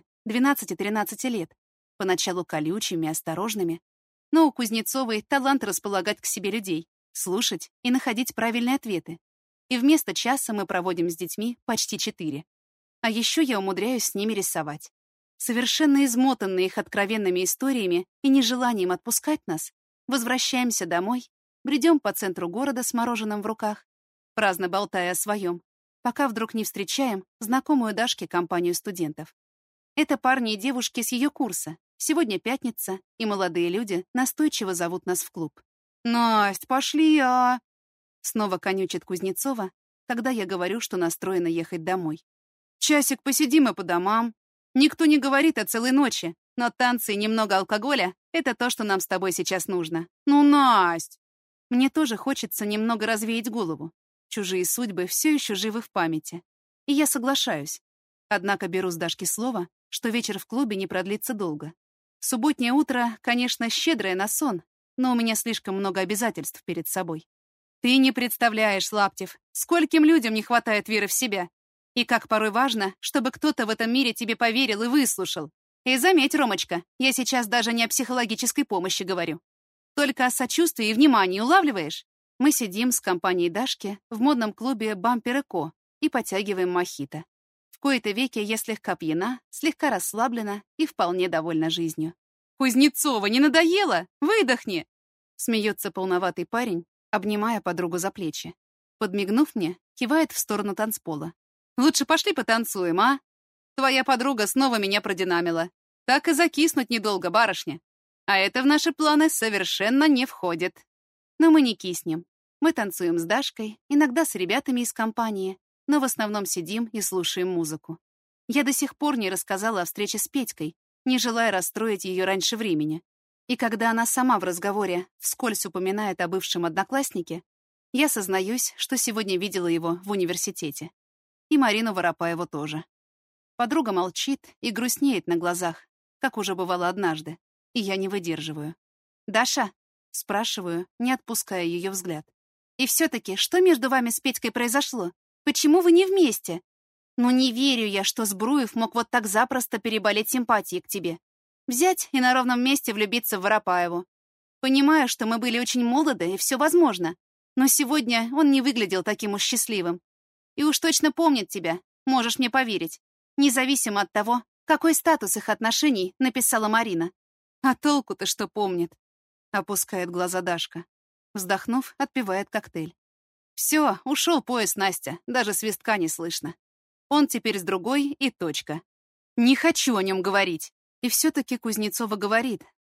12-13 лет, поначалу колючими, осторожными. Но у Кузнецовой талант располагать к себе людей, слушать и находить правильные ответы. И вместо часа мы проводим с детьми почти 4. А еще я умудряюсь с ними рисовать. Совершенно измотанные их откровенными историями и нежеланием отпускать нас, возвращаемся домой, бредем по центру города с мороженым в руках, праздно болтая о своем, пока вдруг не встречаем знакомую Дашке компанию студентов. Это парни и девушки с ее курса. Сегодня пятница, и молодые люди настойчиво зовут нас в клуб. «Насть, пошли, а!» Снова конючит Кузнецова, когда я говорю, что настроена ехать домой. «Часик посидим и по домам. Никто не говорит о целой ночи, но танцы и немного алкоголя — это то, что нам с тобой сейчас нужно. Ну, Насть!» Мне тоже хочется немного развеять голову. Чужие судьбы все еще живы в памяти. И я соглашаюсь. Однако беру с Дашки слово, что вечер в клубе не продлится долго. Субботнее утро, конечно, щедрое на сон, но у меня слишком много обязательств перед собой. Ты не представляешь, Лаптев, скольким людям не хватает веры в себя. И как порой важно, чтобы кто-то в этом мире тебе поверил и выслушал. И заметь, Ромочка, я сейчас даже не о психологической помощи говорю. Только о сочувствии и внимании, улавливаешь? Мы сидим с компанией Дашки в модном клубе «Бампер & Ко» и потягиваем мохито. В кои-то веки я слегка пьяна, слегка расслаблена и вполне довольна жизнью. «Кузнецова, не надоело? Выдохни!» Смеется полноватый парень, обнимая подругу за плечи. Подмигнув мне, кивает в сторону танцпола. «Лучше пошли потанцуем, а? Твоя подруга снова меня продинамила. Так и закиснуть недолго, барышня. А это в наши планы совершенно не входит». Но мы не киснем. Мы танцуем с Дашкой, иногда с ребятами из компании, но в основном сидим и слушаем музыку. Я до сих пор не рассказала о встрече с Петькой, не желая расстроить ее раньше времени. И когда она сама в разговоре вскользь упоминает о бывшем однокласснике, я сознаюсь, что сегодня видела его в университете. И Марину Воропаеву тоже. Подруга молчит и грустнеет на глазах, как уже бывало однажды, и я не выдерживаю. «Даша?» — спрашиваю, не отпуская ее взгляд. «И все-таки, что между вами с Петькой произошло? Почему вы не вместе? Ну не верю я, что Збруев мог вот так запросто переболеть симпатией к тебе. Взять и на ровном месте влюбиться в Воропаеву. Понимаю, что мы были очень молоды, и все возможно. Но сегодня он не выглядел таким уж счастливым. И уж точно помнит тебя, можешь мне поверить. Независимо от того, какой статус их отношений написала Марина. А толку-то что помнит?» Опускает глаза Дашка. Вздохнув, отпивает коктейль. «Все, ушел поезд, Настя, даже свистка не слышно. Он теперь с другой и точка. Не хочу о нем говорить». И все-таки Кузнецова говорит.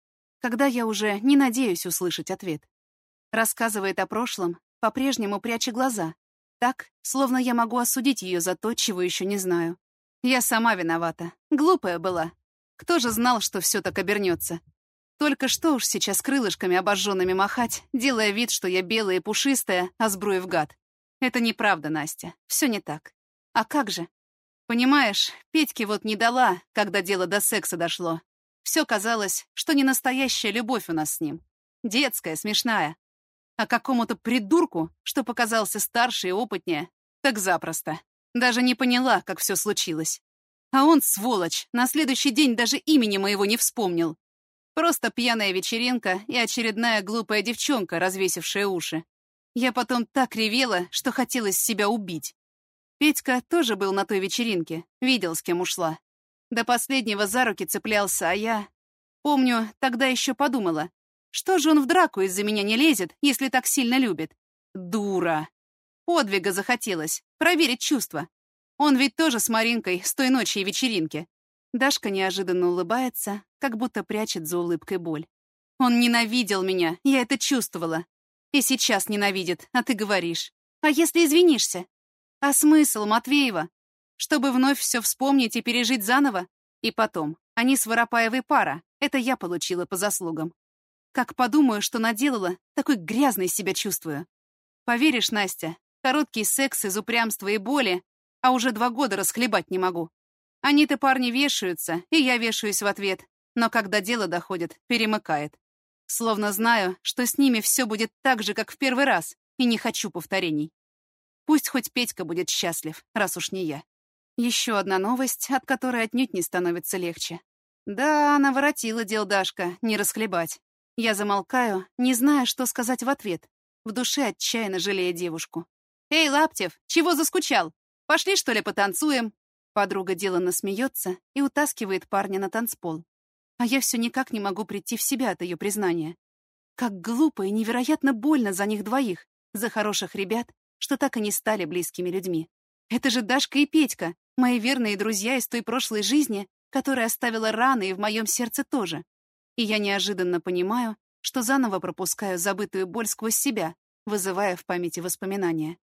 когда я уже не надеюсь услышать ответ. Рассказывает о прошлом, по-прежнему пряча глаза. Так, словно я могу осудить ее за то, чего еще не знаю. Я сама виновата. Глупая была. Кто же знал, что все так обернется? Только что уж сейчас крылышками обожженными махать, делая вид, что я белая и пушистая, а сбруев гад. Это неправда, Настя. Все не так. А как же? Понимаешь, Петьке вот не дала, когда дело до секса дошло. Все казалось, что не настоящая любовь у нас с ним. Детская, смешная. А какому-то придурку, что показался старше и опытнее, так запросто. Даже не поняла, как все случилось. А он, сволочь, на следующий день даже имени моего не вспомнил. Просто пьяная вечеринка и очередная глупая девчонка, развесившая уши. Я потом так ревела, что хотелось себя убить. Петька тоже был на той вечеринке, видел, с кем ушла. До последнего за руки цеплялся, а я... Помню, тогда еще подумала, что же он в драку из-за меня не лезет, если так сильно любит? Дура! Подвига захотелось, проверить чувства. Он ведь тоже с Маринкой с той ночи и вечеринки. Дашка неожиданно улыбается, как будто прячет за улыбкой боль. Он ненавидел меня, я это чувствовала. И сейчас ненавидит, а ты говоришь. А если извинишься? А смысл, Матвеева? Чтобы вновь все вспомнить и пережить заново? И потом, они с Воропаевой пара, это я получила по заслугам. Как подумаю, что наделала, такой грязной себя чувствую. Поверишь, Настя, короткий секс из упрямства и боли, а уже 2 года расхлебать не могу. Они-то парни вешаются, и я вешаюсь в ответ, но когда дело доходит, перемыкает. Словно знаю, что с ними все будет так же, как в первый раз, и не хочу повторений. Пусть хоть Петька будет счастлив, раз уж не я. Еще одна новость, от которой отнюдь не становится легче. Да, наворотила дел Дашка, не расхлебать. Я замолкаю, не зная, что сказать в ответ, в душе отчаянно жалея девушку. «Эй, Лаптев, чего заскучал? Пошли, что ли, потанцуем?» Подруга деланно смеется и утаскивает парня на танцпол. А я все никак не могу прийти в себя от ее признания. Как глупо и невероятно больно за них двоих, за хороших ребят, что так и не стали близкими людьми. Это же Дашка и Петька, мои верные друзья из той прошлой жизни, которая оставила раны и в моем сердце тоже. И я неожиданно понимаю, что заново пропускаю забытую боль сквозь себя, вызывая в памяти воспоминания.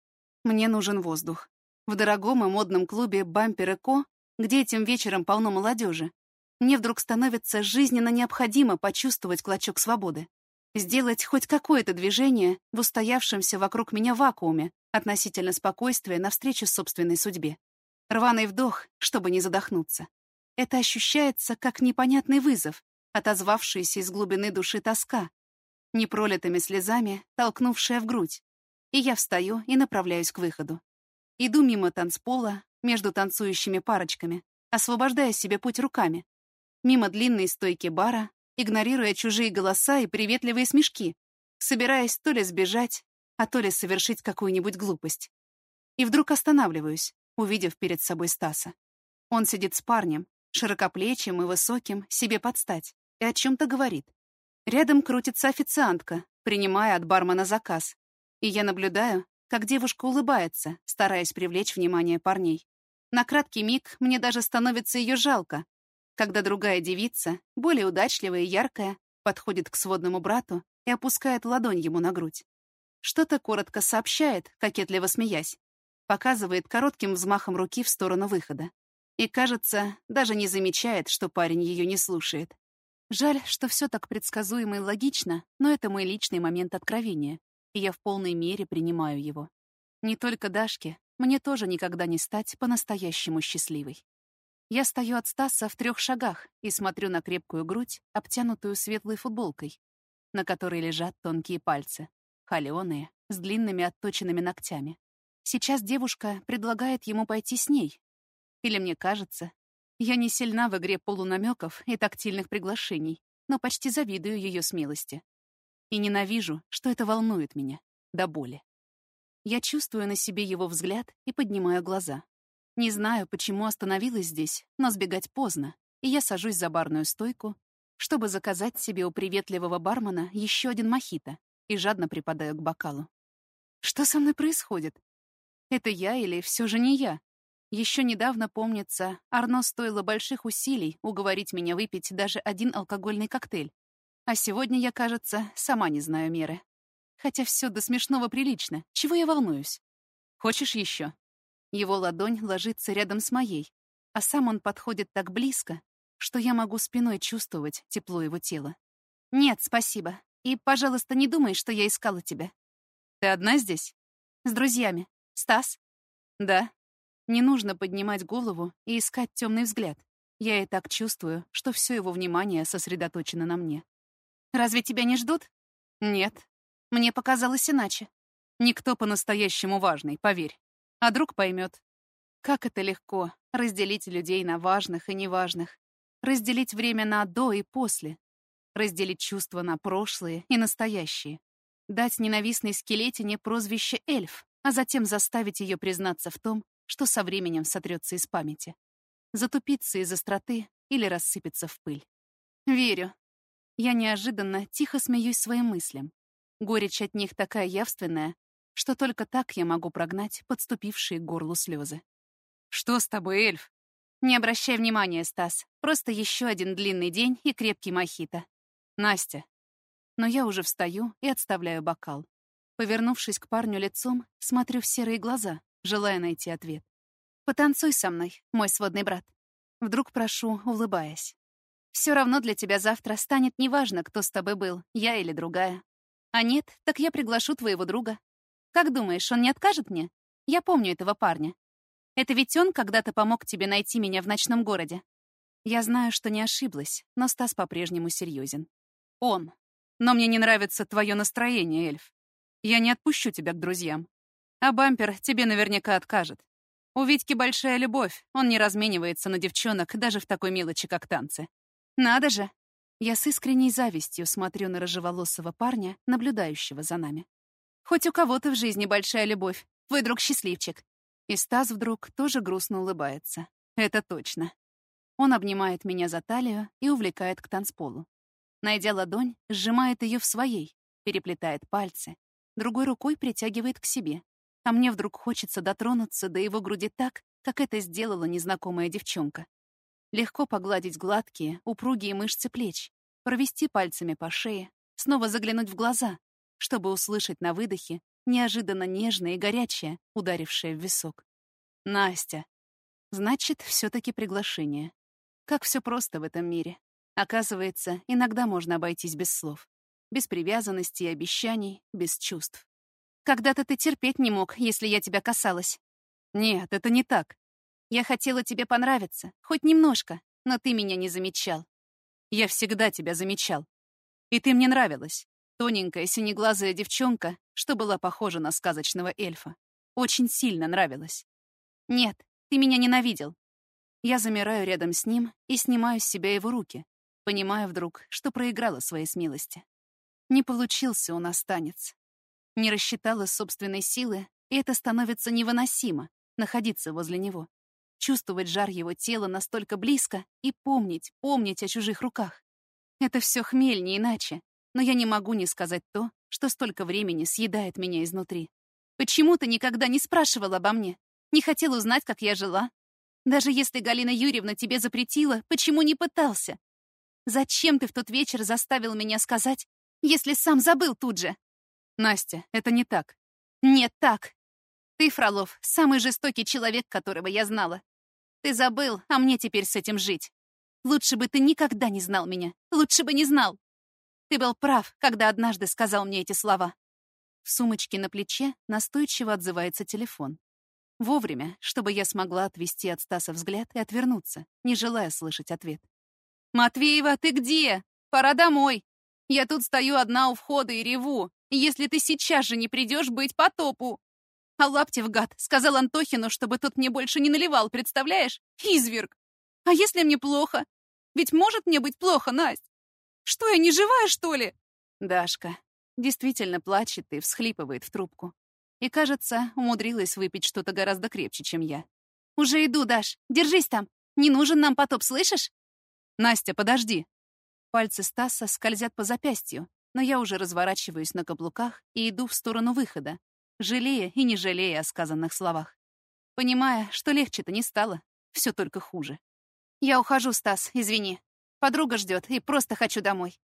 Мне нужен воздух. В дорогом и модном клубе «Бампер & Ко», где этим вечером полно молодежи, мне вдруг становится жизненно необходимо почувствовать клочок свободы. Сделать хоть какое-то движение в устоявшемся вокруг меня вакууме относительно спокойствия навстречу собственной судьбе. Рваный вдох, чтобы не задохнуться. Это ощущается как непонятный вызов, отозвавшаяся из глубины души тоска, непролитыми слезами толкнувшая в грудь. И я встаю и направляюсь к выходу. Иду мимо танцпола, между танцующими парочками, освобождая себе путь руками. Мимо длинной стойки бара, игнорируя чужие голоса и приветливые смешки, собираясь то ли сбежать, а то ли совершить какую-нибудь глупость. И вдруг останавливаюсь, увидев перед собой Стаса. Он сидит с парнем, широкоплечим и высоким, себе под стать, и о чем-то говорит. Рядом крутится официантка, принимая от бармена заказ. И я наблюдаю, как девушка улыбается, стараясь привлечь внимание парней. На краткий миг мне даже становится ее жалко, когда другая девица, более удачливая и яркая, подходит к сводному брату и опускает ладонь ему на грудь. Что-то коротко сообщает, кокетливо смеясь, показывает коротким взмахом руки в сторону выхода. И, кажется, даже не замечает, что парень ее не слушает. Жаль, что все так предсказуемо и логично, но это мой личный момент откровения, и я в полной мере принимаю его. Не только Дашке, мне тоже никогда не стать по-настоящему счастливой. Я стою от Стаса в 3 шагах и смотрю на крепкую грудь, обтянутую светлой футболкой, на которой лежат тонкие пальцы, холёные, с длинными отточенными ногтями. Сейчас девушка предлагает ему пойти с ней. Или мне кажется, я не сильна в игре полунамеков и тактильных приглашений, но почти завидую ее смелости. И ненавижу, что это волнует меня до боли. Я чувствую на себе его взгляд и поднимаю глаза. Не знаю, почему остановилась здесь, но сбегать поздно, и я сажусь за барную стойку, чтобы заказать себе у приветливого бармена еще один мохито, и жадно припадаю к бокалу. Что со мной происходит? Это я или все же не я? Еще недавно, помнится, Арно стоило больших усилий уговорить меня выпить даже один алкогольный коктейль. А сегодня я, кажется, сама не знаю меры. Хотя все до смешного прилично. Чего я волнуюсь? Хочешь еще? Его ладонь ложится рядом с моей, а сам он подходит так близко, что я могу спиной чувствовать тепло его тела. Нет, спасибо. И, пожалуйста, не думай, что я искала тебя. Ты одна здесь? С друзьями. Стас? Да. Не нужно поднимать голову и искать темный взгляд. Я и так чувствую, что все его внимание сосредоточено на мне. Разве тебя не ждут? Нет. Мне показалось иначе. Никто по-настоящему важный, поверь. А друг поймет. Как это легко — разделить людей на важных и неважных. Разделить время на «до» и «после». Разделить чувства на прошлые и настоящие. Дать ненавистной скелетине прозвище «эльф», а затем заставить ее признаться в том, что со временем сотрется из памяти. Затупиться из остроты или рассыпется в пыль. Верю. Я неожиданно тихо смеюсь своим мыслям. Горечь от них такая явственная, что только так я могу прогнать подступившие к горлу слезы. «Что с тобой, эльф?» «Не обращай внимания, Стас. Просто еще один длинный день и крепкий мохито. Настя». Но я уже встаю и отставляю бокал. Повернувшись к парню лицом, смотрю в серые глаза, желая найти ответ. «Потанцуй со мной, мой сводный брат». Вдруг прошу, улыбаясь. «Все равно для тебя завтра станет неважно, кто с тобой был, я или другая. А нет, так я приглашу твоего друга. Как думаешь, он не откажет мне? Я помню этого парня. Это ведь он когда-то помог тебе найти меня в ночном городе». Я знаю, что не ошиблась, но Стас по-прежнему серьезен. «Он. Но мне не нравится твое настроение, эльф. Я не отпущу тебя к друзьям. А бампер тебе наверняка откажет. У Витьки большая любовь, он не разменивается на девчонок даже в такой мелочи, как танцы. Надо же!» Я с искренней завистью смотрю на рыжеволосого парня, наблюдающего за нами. «Хоть у кого-то в жизни большая любовь. Твой друг счастливчик». И Стас вдруг тоже грустно улыбается. Это точно. Он обнимает меня за талию и увлекает к танцполу. Найдя ладонь, сжимает ее в своей, переплетает пальцы, другой рукой притягивает к себе. А мне вдруг хочется дотронуться до его груди так, как это сделала незнакомая девчонка. Легко погладить гладкие, упругие мышцы плеч, провести пальцами по шее, снова заглянуть в глаза, чтобы услышать на выдохе неожиданно нежное и горячее, ударившее в висок. «Настя». Значит, все-таки приглашение. Как все просто в этом мире. Оказывается, иногда можно обойтись без слов. Без привязанности и обещаний, без чувств. «Когда-то ты терпеть не мог, если я тебя касалась». «Нет, это не так. Я хотела тебе понравиться, хоть немножко, но ты меня не замечал. Я всегда тебя замечал. И ты мне нравилась. Тоненькая синеглазая девчонка, что была похожа на сказочного эльфа. Очень сильно нравилась. Нет, ты меня ненавидел». Я замираю рядом с ним и снимаю с себя его руки, понимая вдруг, что проиграла своей смелости. Не получился у нас танец. Не рассчитала собственной силы, и это становится невыносимо — находиться возле него. Чувствовать жар его тела настолько близко и помнить о чужих руках. Это все хмель, не иначе. Но я не могу не сказать то, что столько времени съедает меня изнутри. Почему ты никогда не спрашивал обо мне? Не хотел узнать, как я жила? Даже если Галина Юрьевна тебе запретила, почему не пытался? Зачем ты в тот вечер заставил меня сказать, если сам забыл тут же? Настя, это не так. Нет, так. Ты, Фролов, самый жестокий человек, которого я знала. Ты забыл, а мне теперь с этим жить. Лучше бы ты никогда не знал меня. Лучше бы не знал. Ты был прав, когда однажды сказал мне эти слова. В сумочке на плече настойчиво отзывается телефон. Вовремя, чтобы я смогла отвести от Стаса взгляд и отвернуться, не желая слышать ответ. «Матвеева, ты где? Пора домой. Я тут стою одна у входа и реву. Если ты сейчас же не придешь, быть потопу. А Лаптев, гад, сказал Антохину, чтобы тот мне больше не наливал, представляешь? Изверг. А если мне плохо? Ведь может мне быть плохо, Насть? Что, я не живая, что ли?» Дашка действительно плачет и всхлипывает в трубку. И, кажется, умудрилась выпить что-то гораздо крепче, чем я. «Уже иду, Даш. Держись там. Не нужен нам потоп, слышишь?» «Настя, подожди». Пальцы Стаса скользят по запястью, но я уже разворачиваюсь на каблуках и иду в сторону выхода, жалея и не жалея о сказанных словах. Понимая, что легче-то не стало, все только хуже. «Я ухожу, Стас, извини. Подруга ждет и просто хочу домой».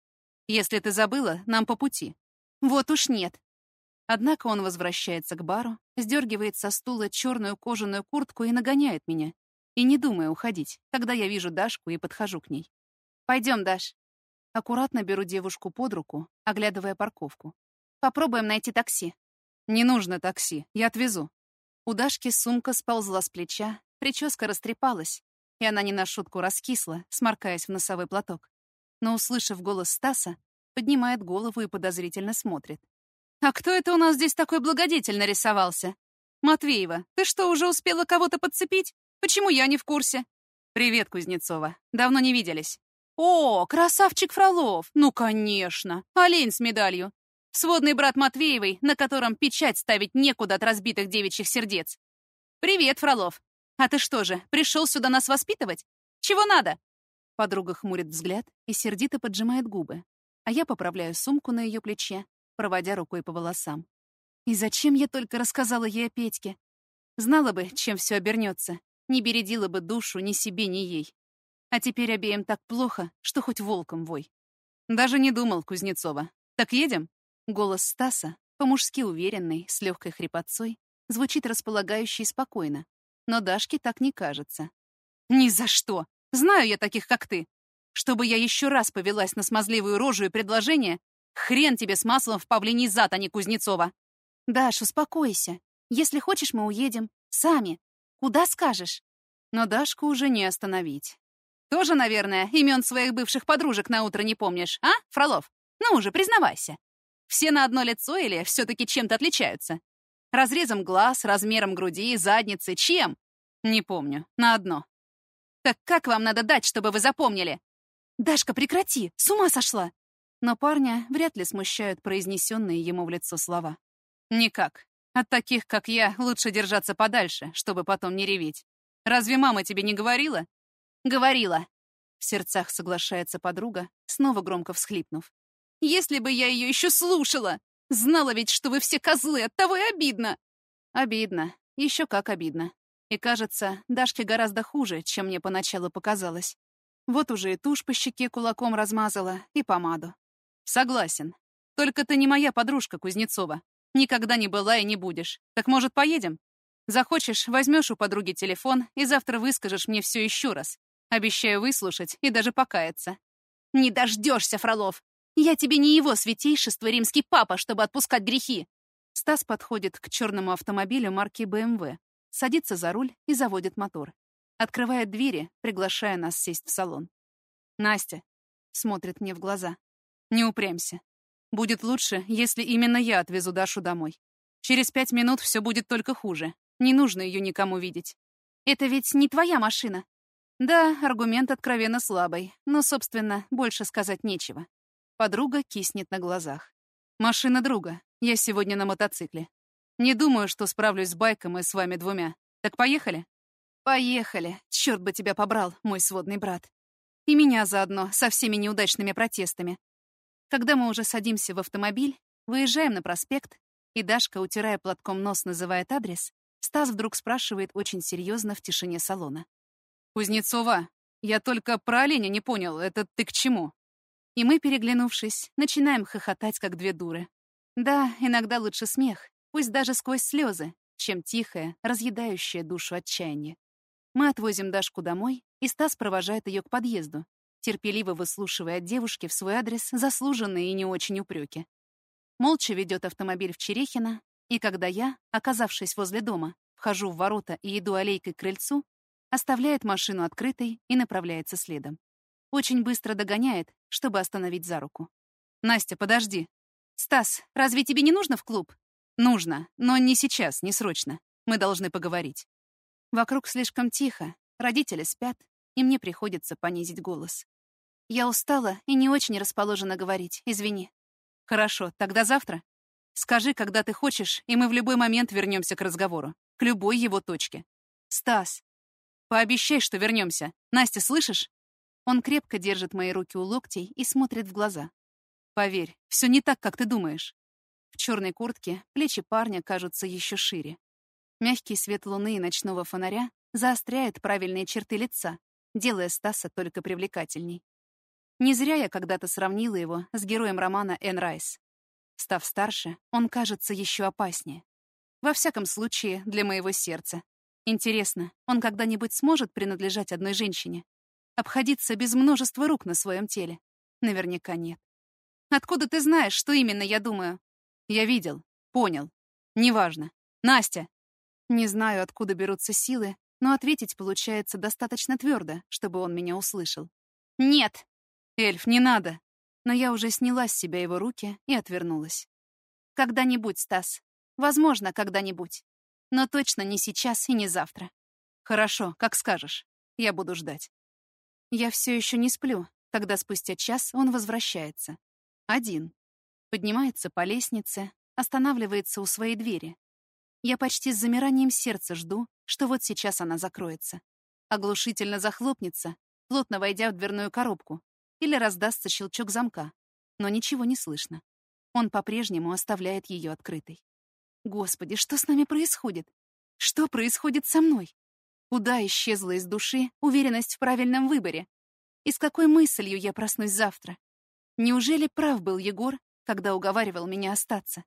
Если ты забыла, нам по пути. Вот уж нет. Однако он возвращается к бару, сдергивает со стула черную кожаную куртку и нагоняет меня. И не думая уходить, когда я вижу Дашку и подхожу к ней. Пойдем, Даш. Аккуратно беру девушку под руку, оглядывая парковку. Попробуем найти такси. Не нужно такси, я отвезу. У Дашки сумка сползла с плеча, прическа растрепалась, и она не на шутку раскисла, сморкаясь в носовой платок. Но, услышав голос Стаса, поднимает голову и подозрительно смотрит. А кто это у нас здесь такой благодетель нарисовался? «Матвеева, ты что, уже успела кого-то подцепить? Почему я не в курсе?» «Привет, Кузнецова. Давно не виделись». О, красавчик Фролов! Ну, конечно! Олень с медалью. Сводный брат Матвеевой, на котором печать ставить некуда от разбитых девичьих сердец. Привет, Фролов. А ты что же, пришел сюда нас воспитывать? Чего надо?» Подруга хмурит взгляд и сердито поджимает губы, а я поправляю сумку на ее плече, проводя рукой по волосам. И зачем я только рассказала ей о Петьке? Знала бы, чем все обернется, не бередила бы душу ни себе, ни ей. А теперь обеим так плохо, что хоть волком вой. Даже не думал, Кузнецова. Так едем? Голос Стаса, по-мужски уверенный, с легкой хрипотцой, звучит располагающе и спокойно. Но Дашке так не кажется. Ни за что! Знаю я таких, как ты. Чтобы я еще раз повелась на смазливую рожу и предложение, хрен тебе с маслом в павлиний зад, а не Кузнецова. Даш, успокойся. Если хочешь, мы уедем. Сами. Куда скажешь? Но Дашку уже не остановить. Тоже, наверное, имен своих бывших подружек на утро не помнишь, а, Фролов? Ну уже, признавайся. Все на одно лицо или все-таки чем-то отличаются? Разрезом глаз, размером груди, задницы, чем? Не помню. На одно. Так как вам надо дать, чтобы вы запомнили? Дашка, прекрати! С ума сошла! Но парня вряд ли смущают произнесенные ему в лицо слова. Никак. От таких, как я, лучше держаться подальше, чтобы потом не реветь. Разве мама тебе не говорила? Говорила. В сердцах соглашается подруга, снова громко всхлипнув. Если бы я ее еще слушала! Знала ведь, что вы все козлы, оттого и обидно. Обидно. Еще как обидно. И кажется, Дашке гораздо хуже, чем мне поначалу показалось. Вот уже и тушь по щеке кулаком размазала, и помаду. Согласен. Только ты не моя подружка, Кузнецова. Никогда не была и не будешь. Так, может, поедем? Захочешь, возьмешь у подруги телефон и завтра выскажешь мне все еще раз. Обещаю выслушать и даже покаяться. Не дождешься, Фролов! Я тебе не его святейшество римский папа, чтобы отпускать грехи. Стас подходит к черному автомобилю марки BMW, садится за руль и заводит мотор. Открывает двери, приглашая нас сесть в салон. «Настя», — смотрит мне в глаза, — «не упрямься. Будет лучше, если именно я отвезу Дашу домой. Через 5 минут все будет только хуже. Не нужно ее никому видеть». «Это ведь не твоя машина». Да, аргумент откровенно слабый, но, собственно, больше сказать нечего. Подруга киснет на глазах. «Машина друга. Я сегодня на мотоцикле. Не думаю, что справлюсь с байком и с вами двумя. Так поехали?» «Поехали. Черт бы тебя побрал, мой сводный брат. И меня заодно, со всеми неудачными протестами». Когда мы уже садимся в автомобиль, выезжаем на проспект, и Дашка, утирая платком нос, называет адрес, Стас вдруг спрашивает очень серьезно в тишине салона. «Кузнецова, я только про оленя не понял, это ты к чему?» И мы, переглянувшись, начинаем хохотать, как две дуры. Да, иногда лучше смех, пусть даже сквозь слезы, чем тихое, разъедающее душу отчаяние. Мы отвозим Дашку домой, и Стас провожает ее к подъезду, терпеливо выслушивая от девушки в свой адрес заслуженные и не очень упреки. Молча ведет автомобиль в Черехино, и когда я, оказавшись возле дома, вхожу в ворота и иду аллейкой к крыльцу, оставляет машину открытой и направляется следом. Очень быстро догоняет, чтобы остановить за руку. «Настя, подожди». «Стас, разве тебе не нужно в клуб?» «Нужно, но не сейчас, не срочно. Мы должны поговорить». Вокруг слишком тихо, родители спят, и мне приходится понизить голос. Я устала и не очень расположена говорить, извини. Хорошо, тогда завтра. Скажи, когда ты хочешь, и мы в любой момент вернемся к разговору. К любой его точке. Стас, пообещай, что вернемся. Настя, слышишь? Он крепко держит мои руки у локтей и смотрит в глаза. Поверь, все не так, как ты думаешь. В черной куртке плечи парня кажутся еще шире. Мягкий свет луны и ночного фонаря заостряет правильные черты лица, делая Стаса только привлекательней. Не зря я когда-то сравнила его с героем романа Энн Райс. Став старше, он кажется еще опаснее. Во всяком случае, для моего сердца. Интересно, он когда-нибудь сможет принадлежать одной женщине? Обходиться без множества рук на своем теле? Наверняка нет. Откуда ты знаешь, что именно я думаю? Я видел, понял. Неважно. Настя! Не знаю, откуда берутся силы, но ответить получается достаточно твердо, чтобы он меня услышал. Нет! Эльф, не надо! Но я уже сняла с себя его руки и отвернулась. Когда-нибудь, Стас. Возможно, когда-нибудь. Но точно не сейчас и не завтра. Хорошо, как скажешь. Я буду ждать. Я все еще не сплю, когда спустя час он возвращается. Один. Поднимается по лестнице, останавливается у своей двери. Я почти с замиранием сердца жду, что вот сейчас она закроется. Оглушительно захлопнется, плотно войдя в дверную коробку, или раздастся щелчок замка. Но ничего не слышно. Он по-прежнему оставляет ее открытой. Господи, что с нами происходит? Что происходит со мной? Куда исчезла из души уверенность в правильном выборе? И с какой мыслью я проснусь завтра? Неужели прав был Егор, когда уговаривал меня остаться?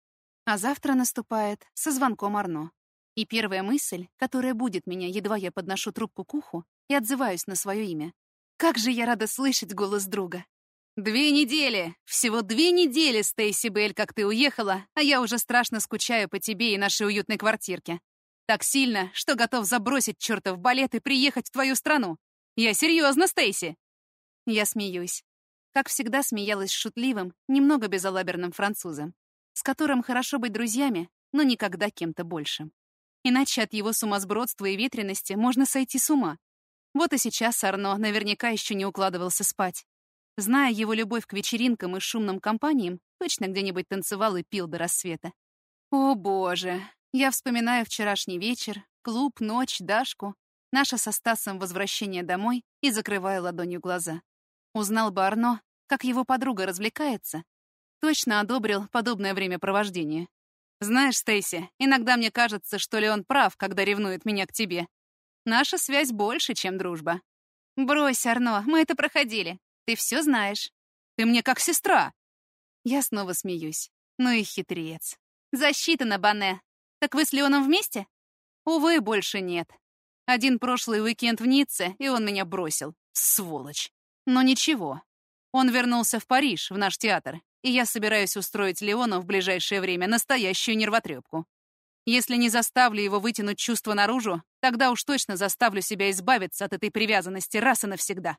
А завтра наступает со звонком Арно. И первая мысль, которая будет меня, едва я подношу трубку к уху и отзываюсь на свое имя. Как же я рада слышать голос друга. 2 недели! Всего 2 недели, Стейси Белль, как ты уехала, а я уже страшно скучаю по тебе и нашей уютной квартирке. Так сильно, что готов забросить чертов балет и приехать в твою страну. Я серьезно, Стейси!» Я смеюсь. Как всегда смеялась с шутливым, немного безалаберным французом, с которым хорошо быть друзьями, но никогда кем-то большим. Иначе от его сумасбродства и ветрености можно сойти с ума. Вот и сейчас Арно наверняка еще не укладывался спать. Зная его любовь к вечеринкам и шумным компаниям, точно где-нибудь танцевал и пил до рассвета. О, боже! Я вспоминаю вчерашний вечер, клуб, ночь, Дашку, наше со Стасом возвращение домой и закрываю ладонью глаза. Узнал бы Арно, как его подруга развлекается, точно одобрил подобное времяпровождение. Знаешь, Стейси, иногда мне кажется, что Леон прав, когда ревнует меня к тебе. Наша связь больше, чем дружба. Брось, Арно, мы это проходили. Ты все знаешь. Ты мне как сестра. Я снова смеюсь. Ну и хитрец. Засчитано, Банне. Так вы с Леоном вместе? Увы, больше нет. Один прошлый уикенд в Ницце, и он меня бросил. Сволочь. Но ничего. Он вернулся в Париж, в наш театр, и я собираюсь устроить Леону в ближайшее время настоящую нервотрепку. Если не заставлю его вытянуть чувства наружу, тогда уж точно заставлю себя избавиться от этой привязанности раз и навсегда.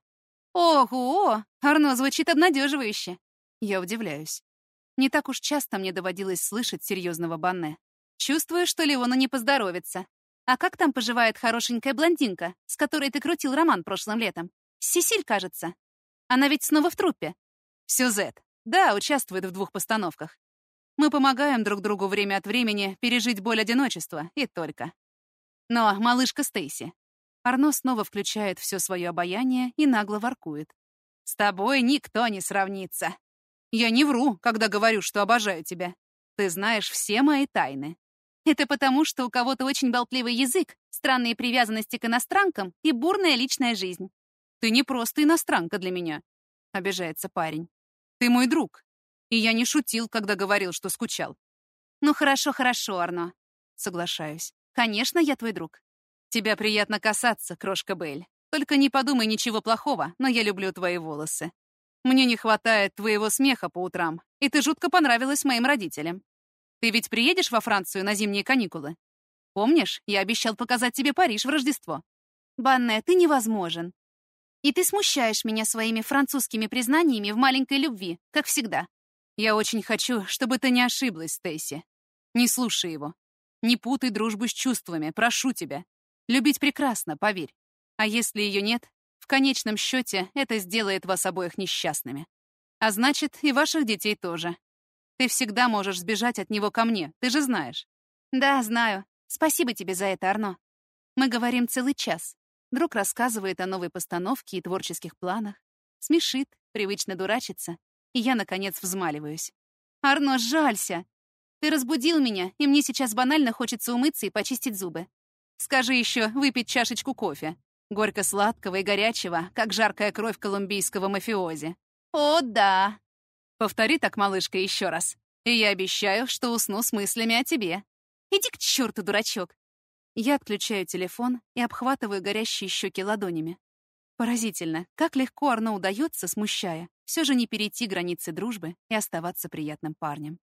Ого! Арно звучит обнадеживающе. Я удивляюсь. Не так уж часто мне доводилось слышать серьезного Банне. Чувствую, что Леону не поздоровится. А как там поживает хорошенькая блондинка, с которой ты крутил роман прошлым летом? Сесиль, кажется. Она ведь снова в труппе. Сюзет. Да, участвует в 2 постановках. Мы помогаем друг другу время от времени пережить боль одиночества, и только. Но малышка Стейси. Арно снова включает все свое обаяние и нагло воркует. «С тобой никто не сравнится. Я не вру, когда говорю, что обожаю тебя. Ты знаешь все мои тайны. Это потому, что у кого-то очень болтливый язык, странные привязанности к иностранкам и бурная личная жизнь. Ты не просто иностранка для меня», — обижается парень. «Ты мой друг. И я не шутил, когда говорил, что скучал». «Ну хорошо, хорошо, Арно». Соглашаюсь. «Конечно, я твой друг». «Тебя приятно касаться, крошка Белль. Только не подумай ничего плохого, но я люблю твои волосы. Мне не хватает твоего смеха по утрам, и ты жутко понравилась моим родителям. Ты ведь приедешь во Францию на зимние каникулы? Помнишь, я обещал показать тебе Париж в Рождество?» «Банне, ты невозможен. И ты смущаешь меня своими французскими признаниями в маленькой любви, как всегда». «Я очень хочу, чтобы ты не ошиблась, Стейси. Не слушай его. Не путай дружбу с чувствами, прошу тебя. Любить прекрасно, поверь. А если ее нет, в конечном счете это сделает вас обоих несчастными. А значит, и ваших детей тоже. Ты всегда можешь сбежать от него ко мне, ты же знаешь». «Да, знаю. Спасибо тебе за это, Арно». Мы говорим целый час. Друг рассказывает о новой постановке и творческих планах. Смешит, привычно дурачится. И я, наконец, взмаливаюсь. «Арно, жалься! Ты разбудил меня, и мне сейчас банально хочется умыться и почистить зубы. Скажи еще выпить чашечку кофе. Горько-сладкого и горячего, как жаркая кровь колумбийского мафиози. О, да. Повтори так, малышка, еще раз. И я обещаю, что усну с мыслями о тебе. Иди к черту, дурачок. Я отключаю телефон и обхватываю горящие щеки ладонями. Поразительно, как легко Арно удается, смущая, все же не перейти границы дружбы и оставаться приятным парнем.